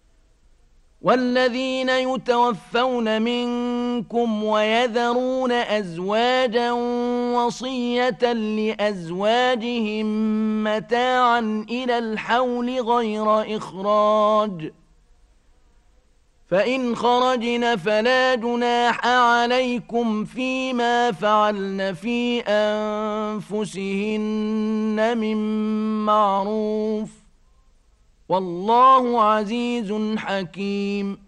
S1: والذين يتوفون منكم ويذرون أزواجا وصية لأزواجهم متاعا إلى الحول غير إخراج فإن خرجن فلا جناح عليكم فيما فعلن في أنفسهن من معروف والله عزيز حكيم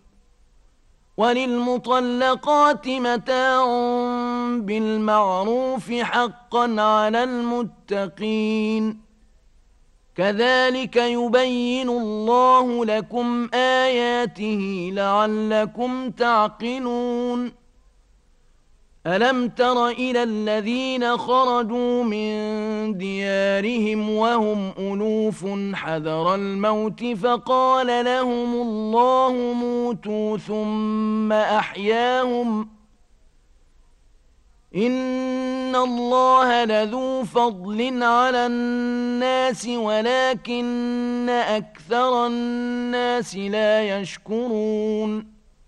S1: وللمطلقات متاع بالمعروف حقا على المتقين كذلك يبين الله لكم آياته لعلكم تعقلون ألم تر إلى الذين خرجوا من ديارهم وهم ألوف حذر الموت فقال لهم الله موتوا ثم أحياهم إن الله لذو فضل على الناس ولكن أكثر الناس لا يشكرون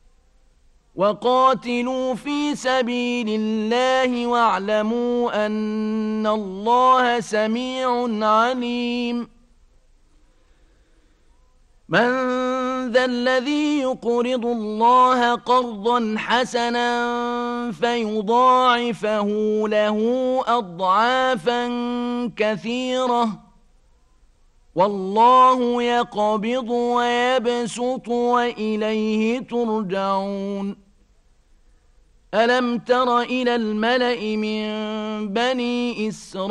S1: وقاتلوا في سبيل الله واعلموا أن الله سميع عليم من ذا الذي يقرض الله قرضا حسنا فيضاعفه له أضعافا كثيرة والله يقبض ويبسط وإليه ترجعون ألم تر إلى الملأ من بني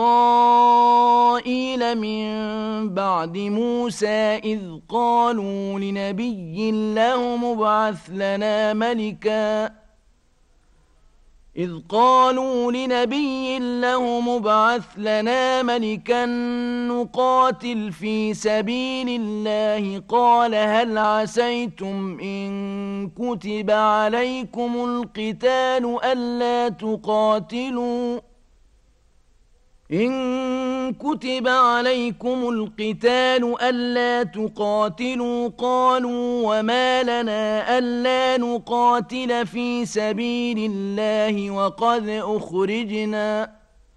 S1: إسرائيل من بعد موسى إذ قالوا لنبي له مبعث لنا ملكا إذ قالوا لنبي له مبعث لنا ملكا نقاتل في سبيل الله قال هل عسيتم إن كتب عليكم القتال ألا تقاتلوا إن كتب عليكم القتال ألا تقاتلوا قالوا وما لنا ألا نقاتل في سبيل الله وقد أخرجنا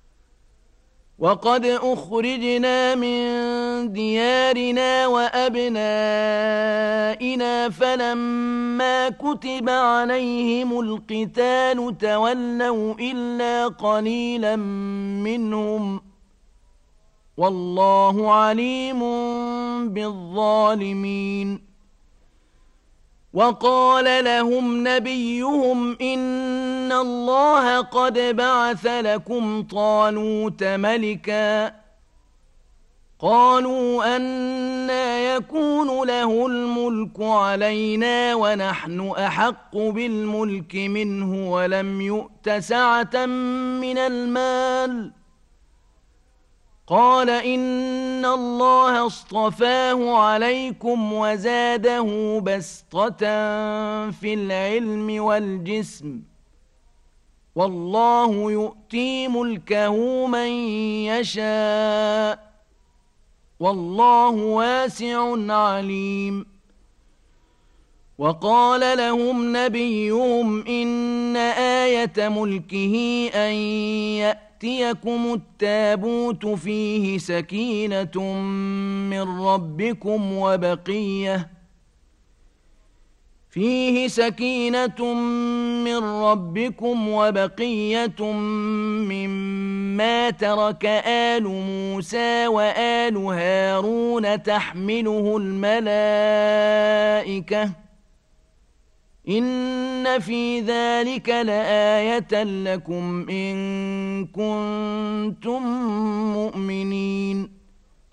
S1: وقد أخرجنا من ديارنا وأبنائنا فلما كتب عليهم القتال تولوا إلا قليلا منهم والله عليم بالظالمين وقال لهم نبيهم إن الله قد بعث لكم طالوت ملكا قالوا أنى يكون له الملك علينا ونحن أحق بالملك منه ولم يؤت سعة من المال قال إن الله اصطفاه عليكم وزاده بسطة في العلم والجسم والله يؤتي ملكه من يشاء والله واسع عليم وقال لهم نبيهم إن آية ملكه أن يأتيكم التابوت فيه سكينة من ربكم وبقية فيه سكينة من ربكم وبقية مما ترك آل موسى وآل هارون تحمله الملائكة إن في ذلك لآية لكم إن كنتم مؤمنين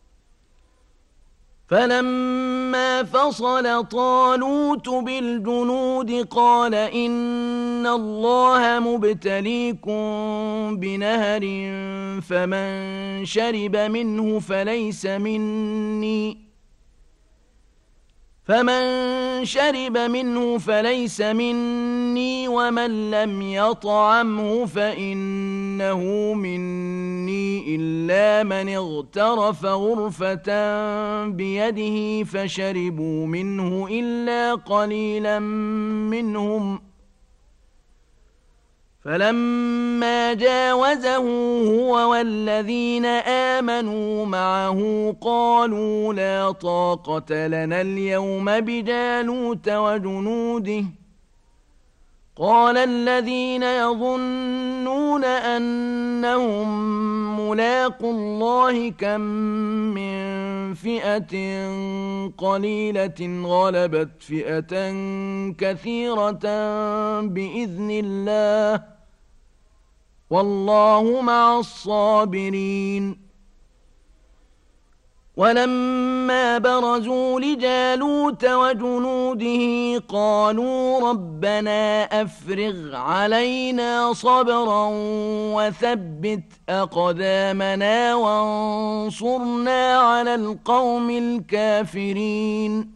S1: فلما فصل طالوت بالجنود قال إن الله مبتليكم بنهر فمن شرب منه فليس مني فمن شرب منه فليس مني ومن لم يطعمه فإنه مني إلا من اغترف غرفة بيده فشربوا منه إلا قليلا منهم فلما جاوزه هو والذين آمنوا معه قالوا لا طاقة لنا اليوم بجالوت وجنوده قال الذين يظنون أنهم ملاقوا الله كم من فئة قليلة غلبت فئة كثيرة بإذن الله والله مع الصابرين ولما برزوا لجالوت وجنوده قالوا ربنا أفرغ علينا صبرا وثبت أقدامنا وانصرنا على القوم الكافرين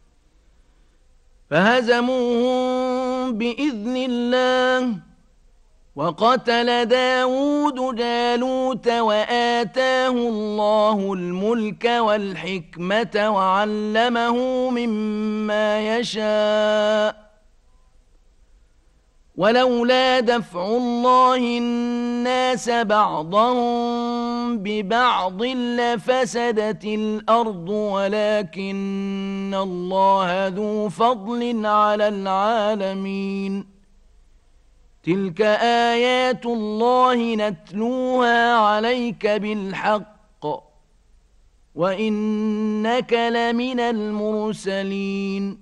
S1: فهزموهم بإذن الله وقتل داود جالوت وآتاه الله الملك والحكمة وعلمه مما يشاء ولولا دفع الله الناس بعضهم ببعض لفسدت الأرض ولكن الله ذو فضل على العالمين تلك آيات الله نتلوها عليك بالحق وإنك لمن المرسلين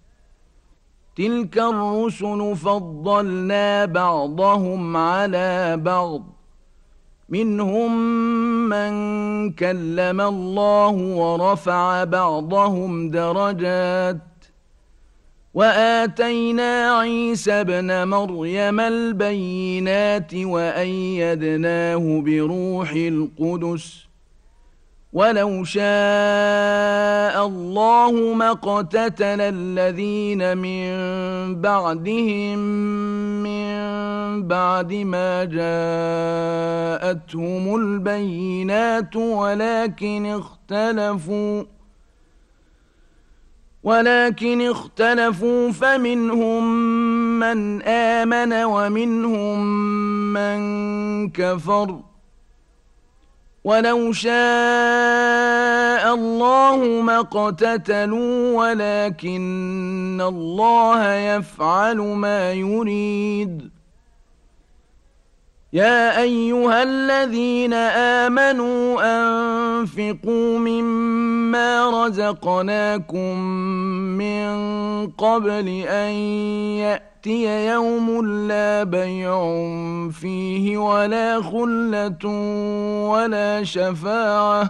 S1: تلك الرسل فضلنا بعضهم على بعض منهم من كلم الله ورفع بعضهم درجات وآتينا عيسى ابن مريم البينات وأيدناه بروح القدس ولو شاء الله ما اقتتل الذين من بعدهم من بعد ما جاءتهم البينات ولكن اختلفوا ولكن اختلفوا فمنهم من آمن ومنهم من كفر ولو شاء الله ما اقتتلوا ولكن الله يفعل ما يريد يا أيها الذين آمنوا أنفقوا مما رزقناكم من قبل أن يأتي يوم لا بيع فيه ولا خلة ولا شفاعة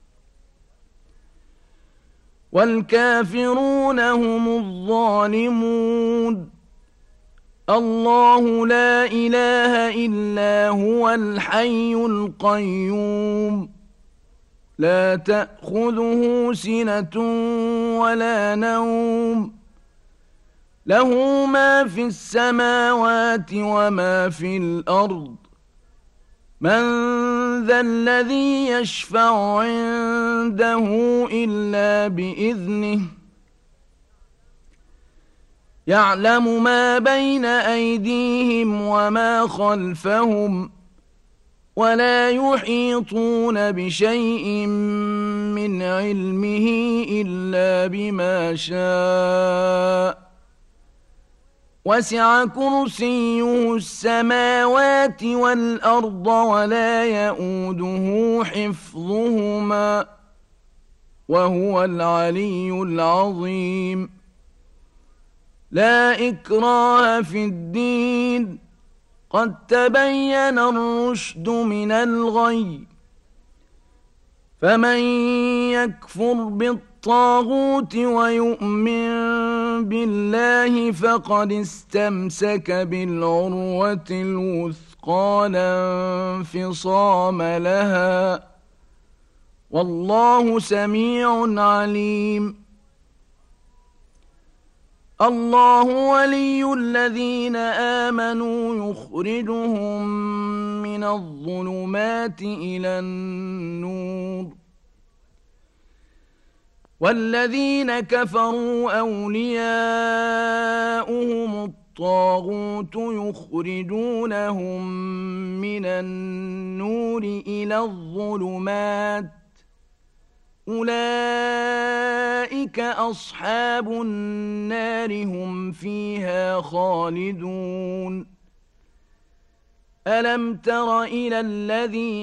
S1: والكافرون هم الظالمون الله لا إله إلا هو الحي القيوم لا تأخذه سنة ولا نوم له ما في السماوات وما في الأرض من ذا الذي يشفع عنده إلا بإذنه يعلم ما بين أيديهم وما خلفهم ولا يحيطون بشيء من علمه إلا بما شاء وسع كرسيه السماوات والأرض ولا يئوده حفظهما وهو العلي العظيم لا إكراه في الدين قد تبين الرشد من الغي فمن يكفر بالطاغوت ويؤمن بالله فقد استمسك بالعروة الوثقى لا انفصام لها والله سميع عليم الله ولي الذين آمنوا يخرجهم من الظلمات إلى النور والذين كفروا أولياؤهم الطاغوت يخرجونهم من النور إلى الظلمات أولئك أصحاب النار هم فيها خالدون ألم تر إلى الذي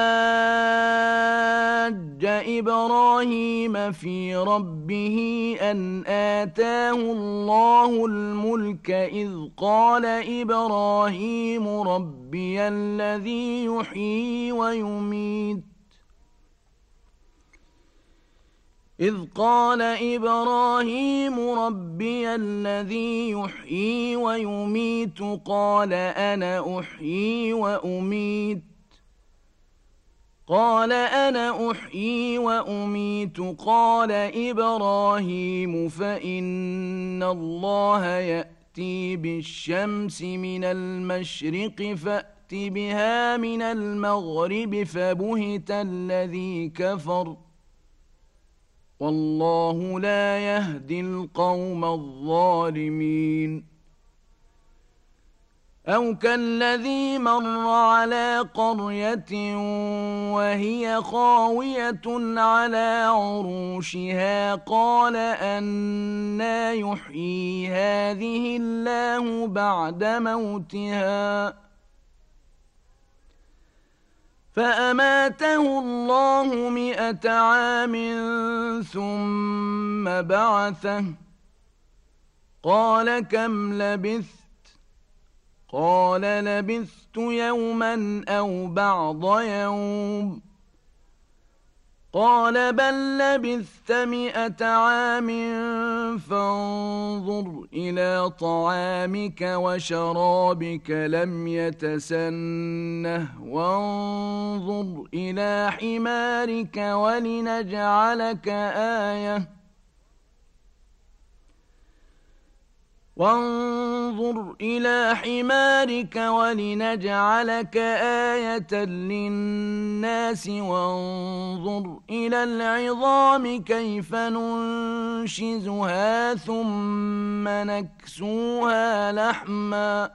S1: حاج إبراهيم في ربه أن آتاه الله الملك إذ قال إبراهيم ربي الذي يحيي ويميت إذ قال إبراهيم ربي الذي يحيي ويميت قال أنا أحيي وأميت قال أنا أحيي وأميت قال إبراهيم فإن الله يأتي بالشمس من المشرق فأت بها من المغرب فبهت الذي كفر والله لا يهدي القوم الظالمين أو كالذي مر على قرية وهي خاوية على عروشها قال أنى يحيي هذه الله بعد موتها فأماته الله مئة عام ثم بعثه قال كم لبثت قال لبثت يوما أو بعض يوم قال بل لبثت مئة عام فانظر إلى طعامك وشرابك لم يتسنه وانظر إلى حمارك ولنجعلك آية وانظر إلى حمارك ولنجعلك آية للناس وانظر إلى العظام كيف ننشزها ثم نكسوها لحما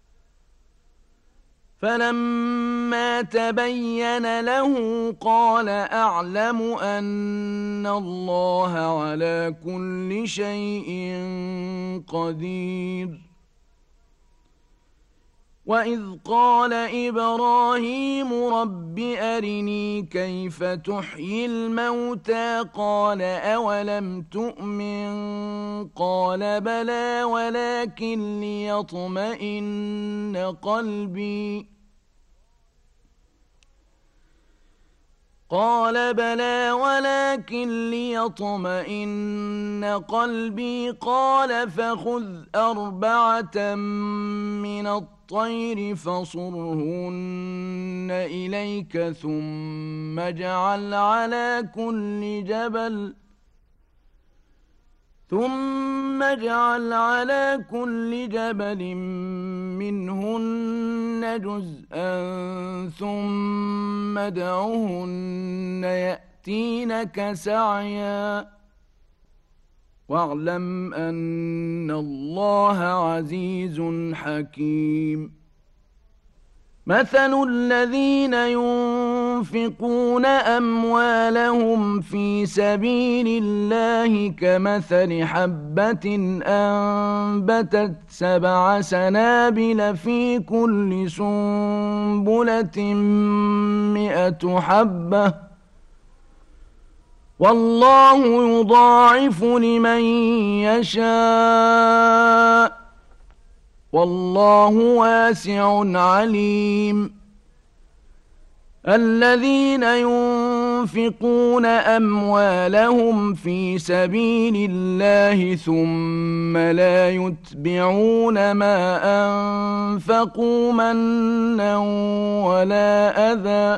S1: فلما تبين له قال أعلم أن الله على كل شيء قدير وإذ قال إبراهيم رب أرني كيف تحيي الموتى قال أولم تؤمن قال بلى ولكن ليطمئن قلبي قال بلى ولكن ليطمئن قلبي قال فخذ أربعة من الطير فصرهن إليك ثم اجعل على كل جبل ثم اجعل على كل جبل منهن جزءا ثم ادعهن يأتينك سعيا واعلم أن الله عزيز حكيم مثل الذين ينفقون أموالهم في سبيل الله كمثل حبة أنبتت سبع سنابل في كل سنبلة مئة حبة والله يضاعف لمن يشاء والله واسع عليم الذين ينفقون أموالهم في سبيل الله ثم لا يتبعون ما أنفقوا منا ولا أذى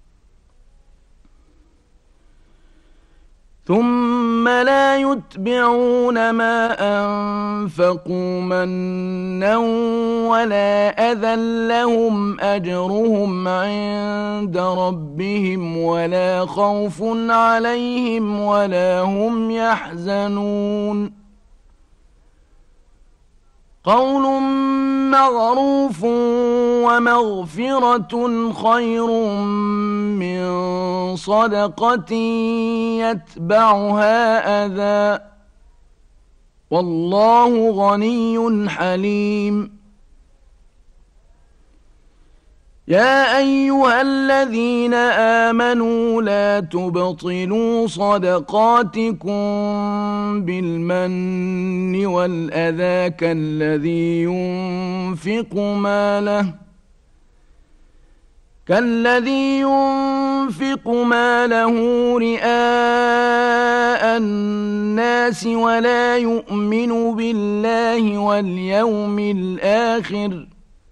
S1: ثم لا يتبعون ما أنفقوا منا ولا أذى لهم أجرهم عند ربهم ولا خوف عليهم ولا هم يحزنون قول معروف ومغفرة خير من صدقة يتبعها أذى والله غني حليم يا أيها الذين آمنوا لا تبطلوا صدقاتكم بالمن والأذى كالذي ينفق ماله كالذي ينفق ماله رئاء الناس ولا يؤمن بالله واليوم الآخر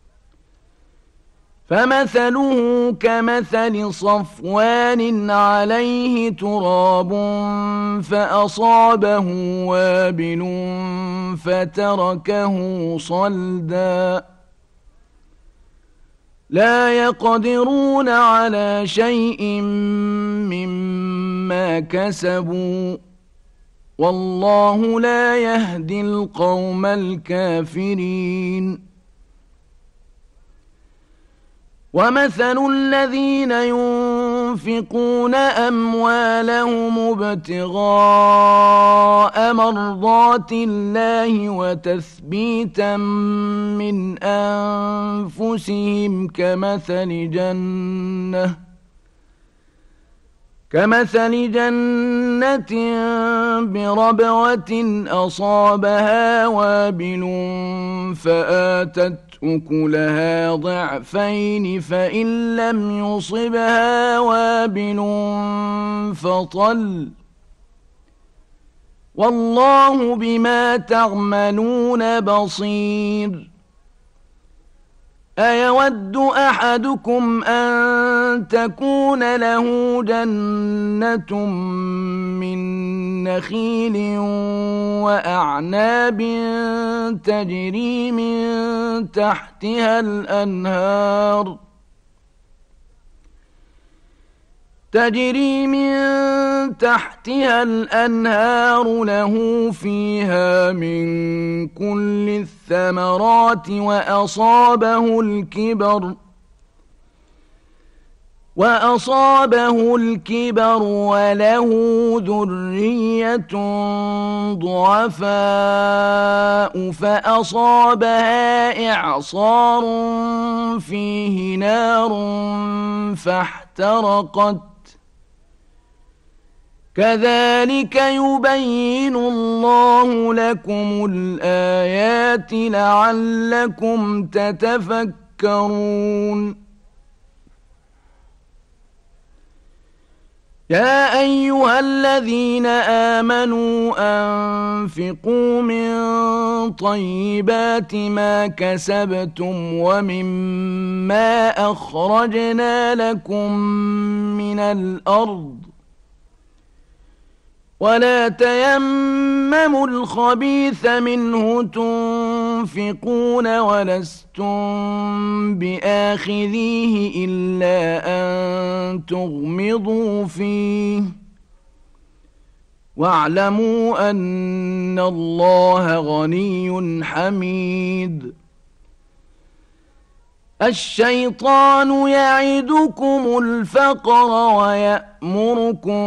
S1: فمثله كمثل صفوان عليه تراب فأصابه وابل فتركه صلدا لا يقدرون على شيء مما كسبوا والله لا يهدي القوم الكافرين ومثل الذين ينفقون أموالهم ابتغاء مرضات الله وتثبيتا من أنفسهم كمثل جنة كمثل جنة بربوة أصابها وابل فآتت أكلها ضعفين فإن لم يصبها وابل فطل والله بما تعملون بصير أيود أحدكم أن تكون له جنة من نخيل وأعناب تجري من تحتها الأنهار تجري من تحتها الأنهار له فيها من كل الثمرات وأصابه الكبر وأصابه الكبر وله ذرية ضعفاء فأصابها إعصار فيه نار فاحترقت كذلك يبين الله لكم الآيات لعلكم تتفكرون يا أيها الذين آمنوا أنفقوا من طيبات ما كسبتم ومما أخرجنا لكم من الأرض ولا تيمموا الخبيث منه تنفقون ولستم بآخذيه إلا أن تغمضوا فيه واعلموا أن الله غني حميد الشيطان يعدكم الفقر ويأمركم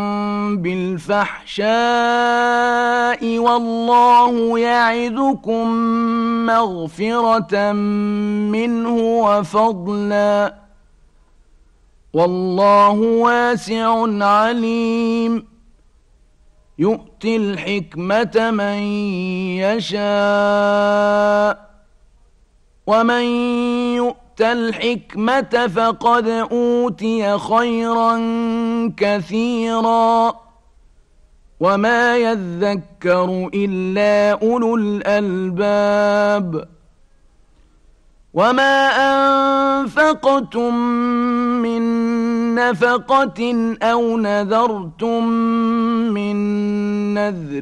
S1: بالفحشاء والله يعدكم مغفرة منه وفضلا والله واسع عليم يؤتي الحكمة من يشاء ومن يؤت الحكمة فقد أوتي خيرا كثيرا وما يذكر إلا أولو الألباب وما أنفقتم من نفقة أو نذرتم من نذر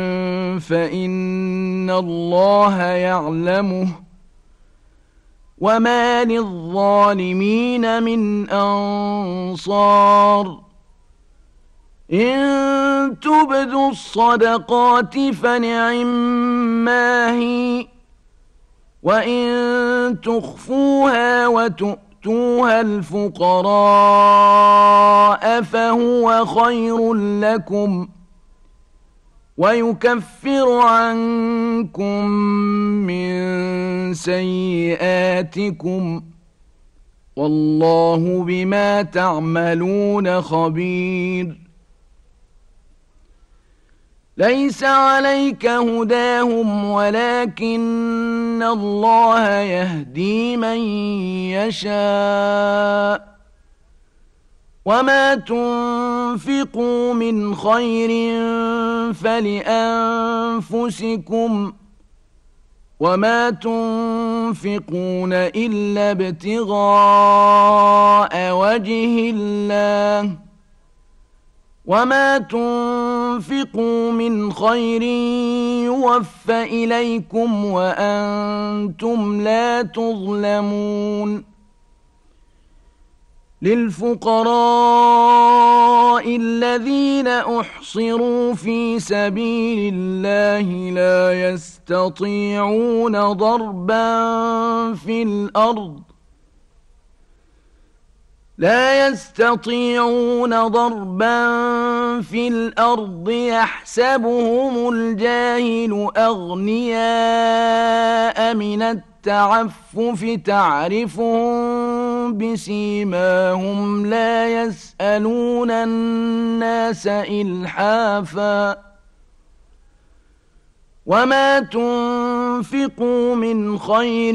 S1: فإن الله يعلمه وما للظالمين من أنصار إن تبدوا الصدقات فنعما هي وإن تخفوها وتؤتوها الفقراء فهو خير لكم ويكفر عنكم من سيئاتكم والله بما تعملون خبير ليس عليك هداهم ولكن الله يهدي من يشاء وما تنفقوا من خير فلأنفسكم وما تنفقون إلا ابتغاء وجه الله وما تنفقوا من خير يوفى إليكم وأنتم لا تظلمون للفقراء الذين أحصروا في سبيل الله لا يستطيعون ضربا في الأرض لا يستطيعون ضربا في الأرض يحسبهم الجاهل أغنياء من التعفف تعرفهم بسيماهم لا يسألون الناس إلحافا وما تنفقوا من خير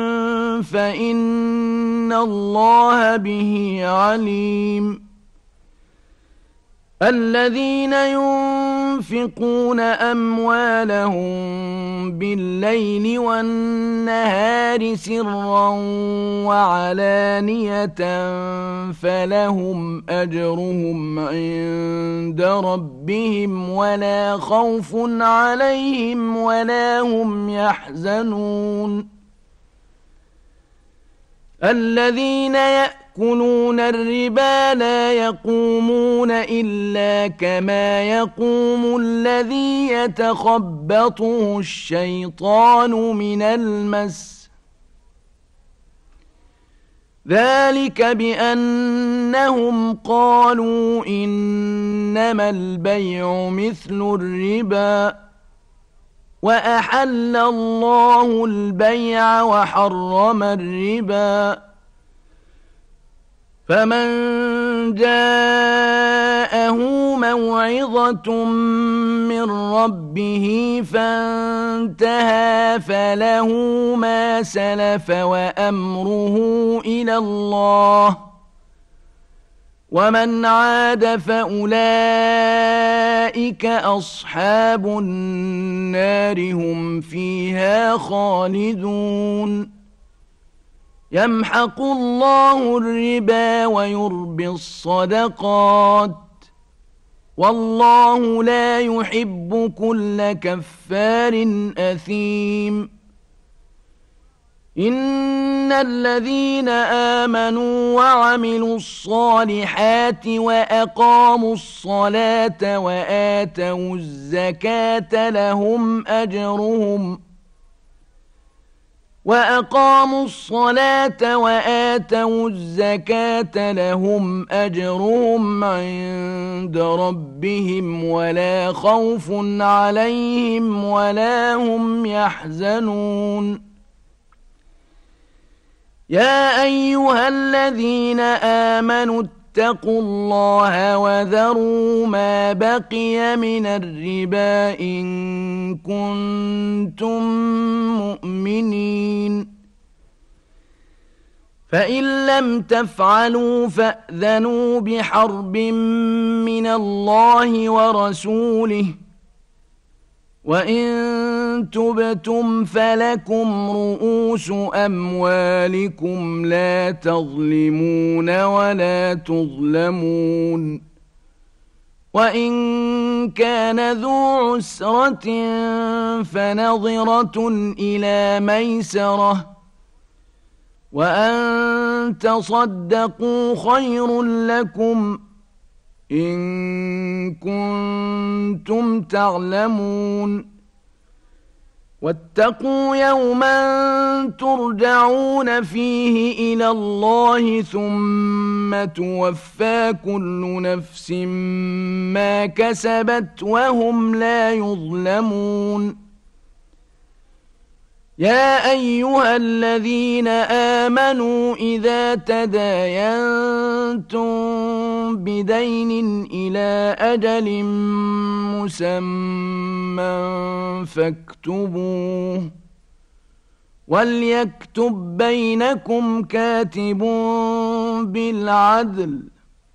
S1: فإن الله به عليم الذين ينفقون أموالهم بالليل والنهار سرا وعلانية فلهم أجرهم عند ربهم ولا خوف عليهم ولا هم يحزنون الذين يأكلون الربا لا يقومون إلا كما يقوم الذي يتخبطه الشيطان من المس ذلك بأنهم قالوا إنما البيع مثل الربا وأحل الله البيع وحرم الربا فمن جاءه موعظة من ربه فانتهى فله ما سلف وأمره إلى الله ومن عاد فأولئك أصحاب النار هم فيها خالدون يمحق الله الربا ويربي الصدقات والله لا يحب كل كفار أثيم إن الذين آمنوا وعملوا الصالحات وأقاموا الصلاة وآتوا الزكاة لهم أجرهم وأقاموا الصلاة وآتوا الزكاة لهم أجرهم عند ربهم ولا خوف عليهم ولا هم يحزنون يا أيها الذين آمنوا اتقوا الله وذروا ما بقي من الربا إن كنتم مؤمنين فإن لم تفعلوا فأذنوا بحرب من الله ورسوله وإن تبتم فلكم رؤوس أموالكم لا تظلمون ولا تظلمون وإن كان ذو عسرة فنظرة إلى ميسرة وأن تصدقوا خير لكم إن كنتم تعلمون واتقوا يوما ترجعون فيه إلى الله ثم توفى كل نفس ما كسبت وهم لا يظلمون يا أيها الذين آمنوا إذا تداينتم بدين إلى أجل مسمى فاكتبوه وليكتب بينكم كاتب بالعدل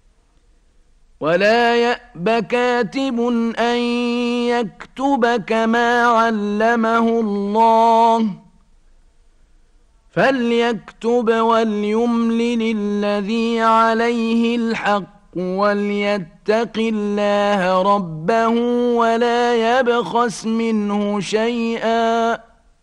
S1: ولا يأب كاتب أن يكتب كما علمه الله فليكتب وليملل الذي عليه الحق وليتق الله ربه ولا يبخس منه شيئا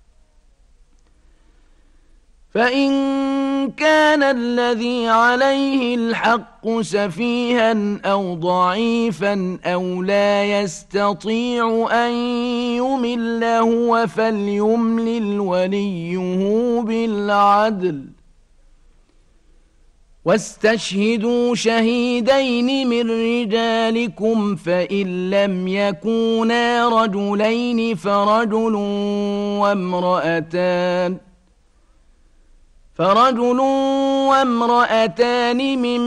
S1: فإن كان الذي عليه الحق سفيها أو ضعيفا أو لا يستطيع أن يمل هو فليملل وليه بالعدل واستشهدوا شهيدين من رجالكم فإن لم يكونا رجلين فرجل وامرأتان فرجل وامرأتان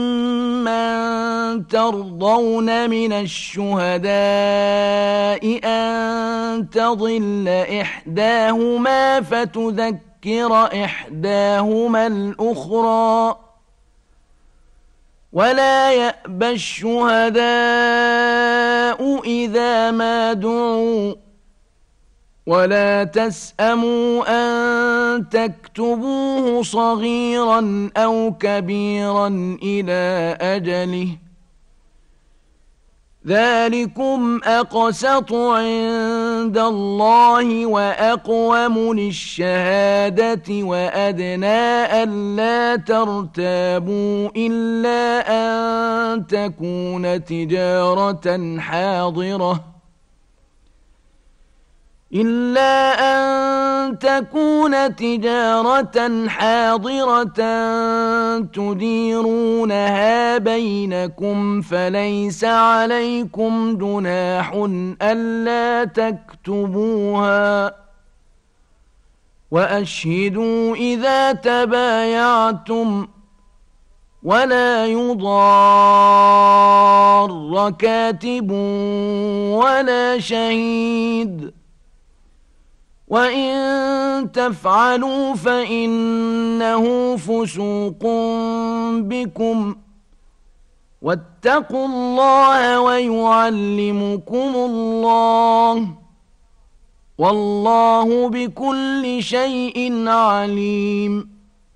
S1: ممن ترضون من الشهداء أن تضل إحداهما فتذكر إحداهما الأخرى ولا يأبى الشهداء إذا ما دعوا ولا تسأموا أن تكتبوه صغيرا أو كبيرا إلى أجله ذلكم أقسط عند الله وأقوم للشهادة وأدنى ألا ترتابوا إلا أن تكون تجارة حاضرة إلا أن تكون تجارة حاضرة تديرونها بينكم فليس عليكم جناح ألا تكتبوها وأشهدوا إذا تبايعتم ولا يضار كاتب ولا شهيد وإن تفعلوا فإنه فسوق بكم واتقوا الله ويعلمكم الله والله بكل شيء عليم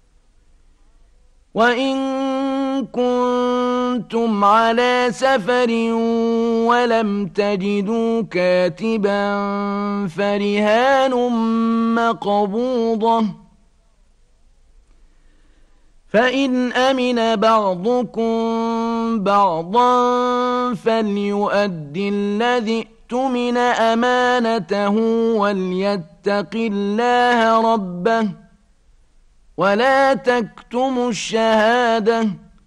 S1: وإن كنتم على سفر ولم تجدوا كاتبا فرهان مقبوضة فإن أمن بعضكم بعضا فليؤدي الذي اؤتمن أمانته وليتق الله ربه ولا تكتموا الشهادة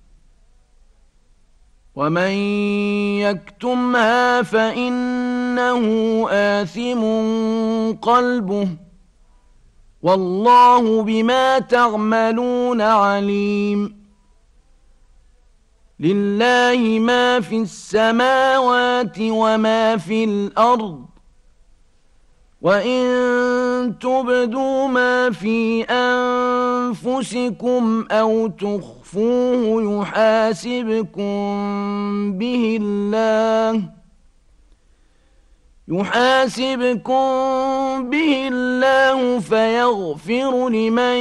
S1: ومن يكتمها فإنه آثم قلبه والله بما تعملون عليم لله ما في السماوات وما في الأرض وإن تبدوا ما في أنفسكم أو تخفوه يحاسبكم به الله يحاسبكم به الله فيغفر لمن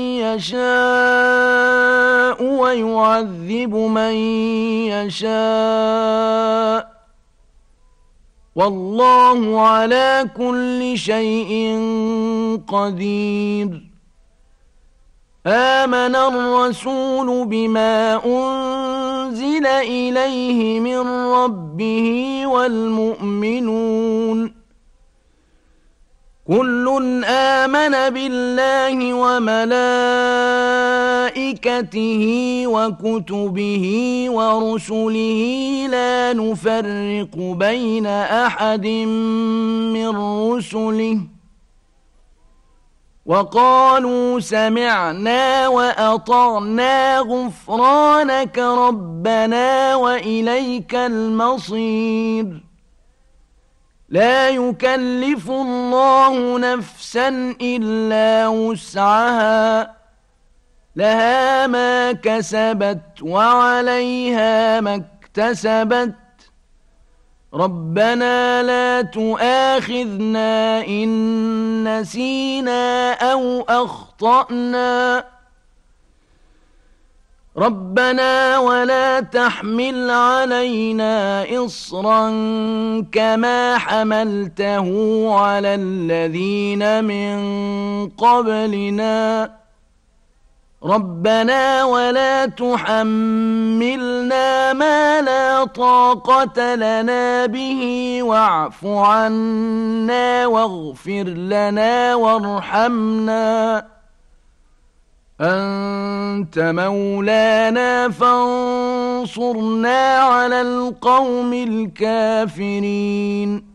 S1: يشاء ويعذب من يشاء والله على كل شيء قدير آمن الرسول بما أنزل إليه من ربه والمؤمنون كل آمن بالله وملائكته وكتبه ورسله لا نفرق بين أحد من رسله وقالوا سمعنا وأطعنا غفرانك ربنا وإليك المصير لا يكلف الله نفسا إلا وسعها لها ما كسبت وعليها ما اكتسبت ربنا لا تؤاخذنا إن نسينا أو أخطأنا ربنا ولا تحمل علينا إصرا كما حملته على الذين من قبلنا ربنا ولا تحملنا ما لا طاقة لنا به واعف عنا واغفر لنا وارحمنا أنت مولانا فانصرنا على القوم الكافرين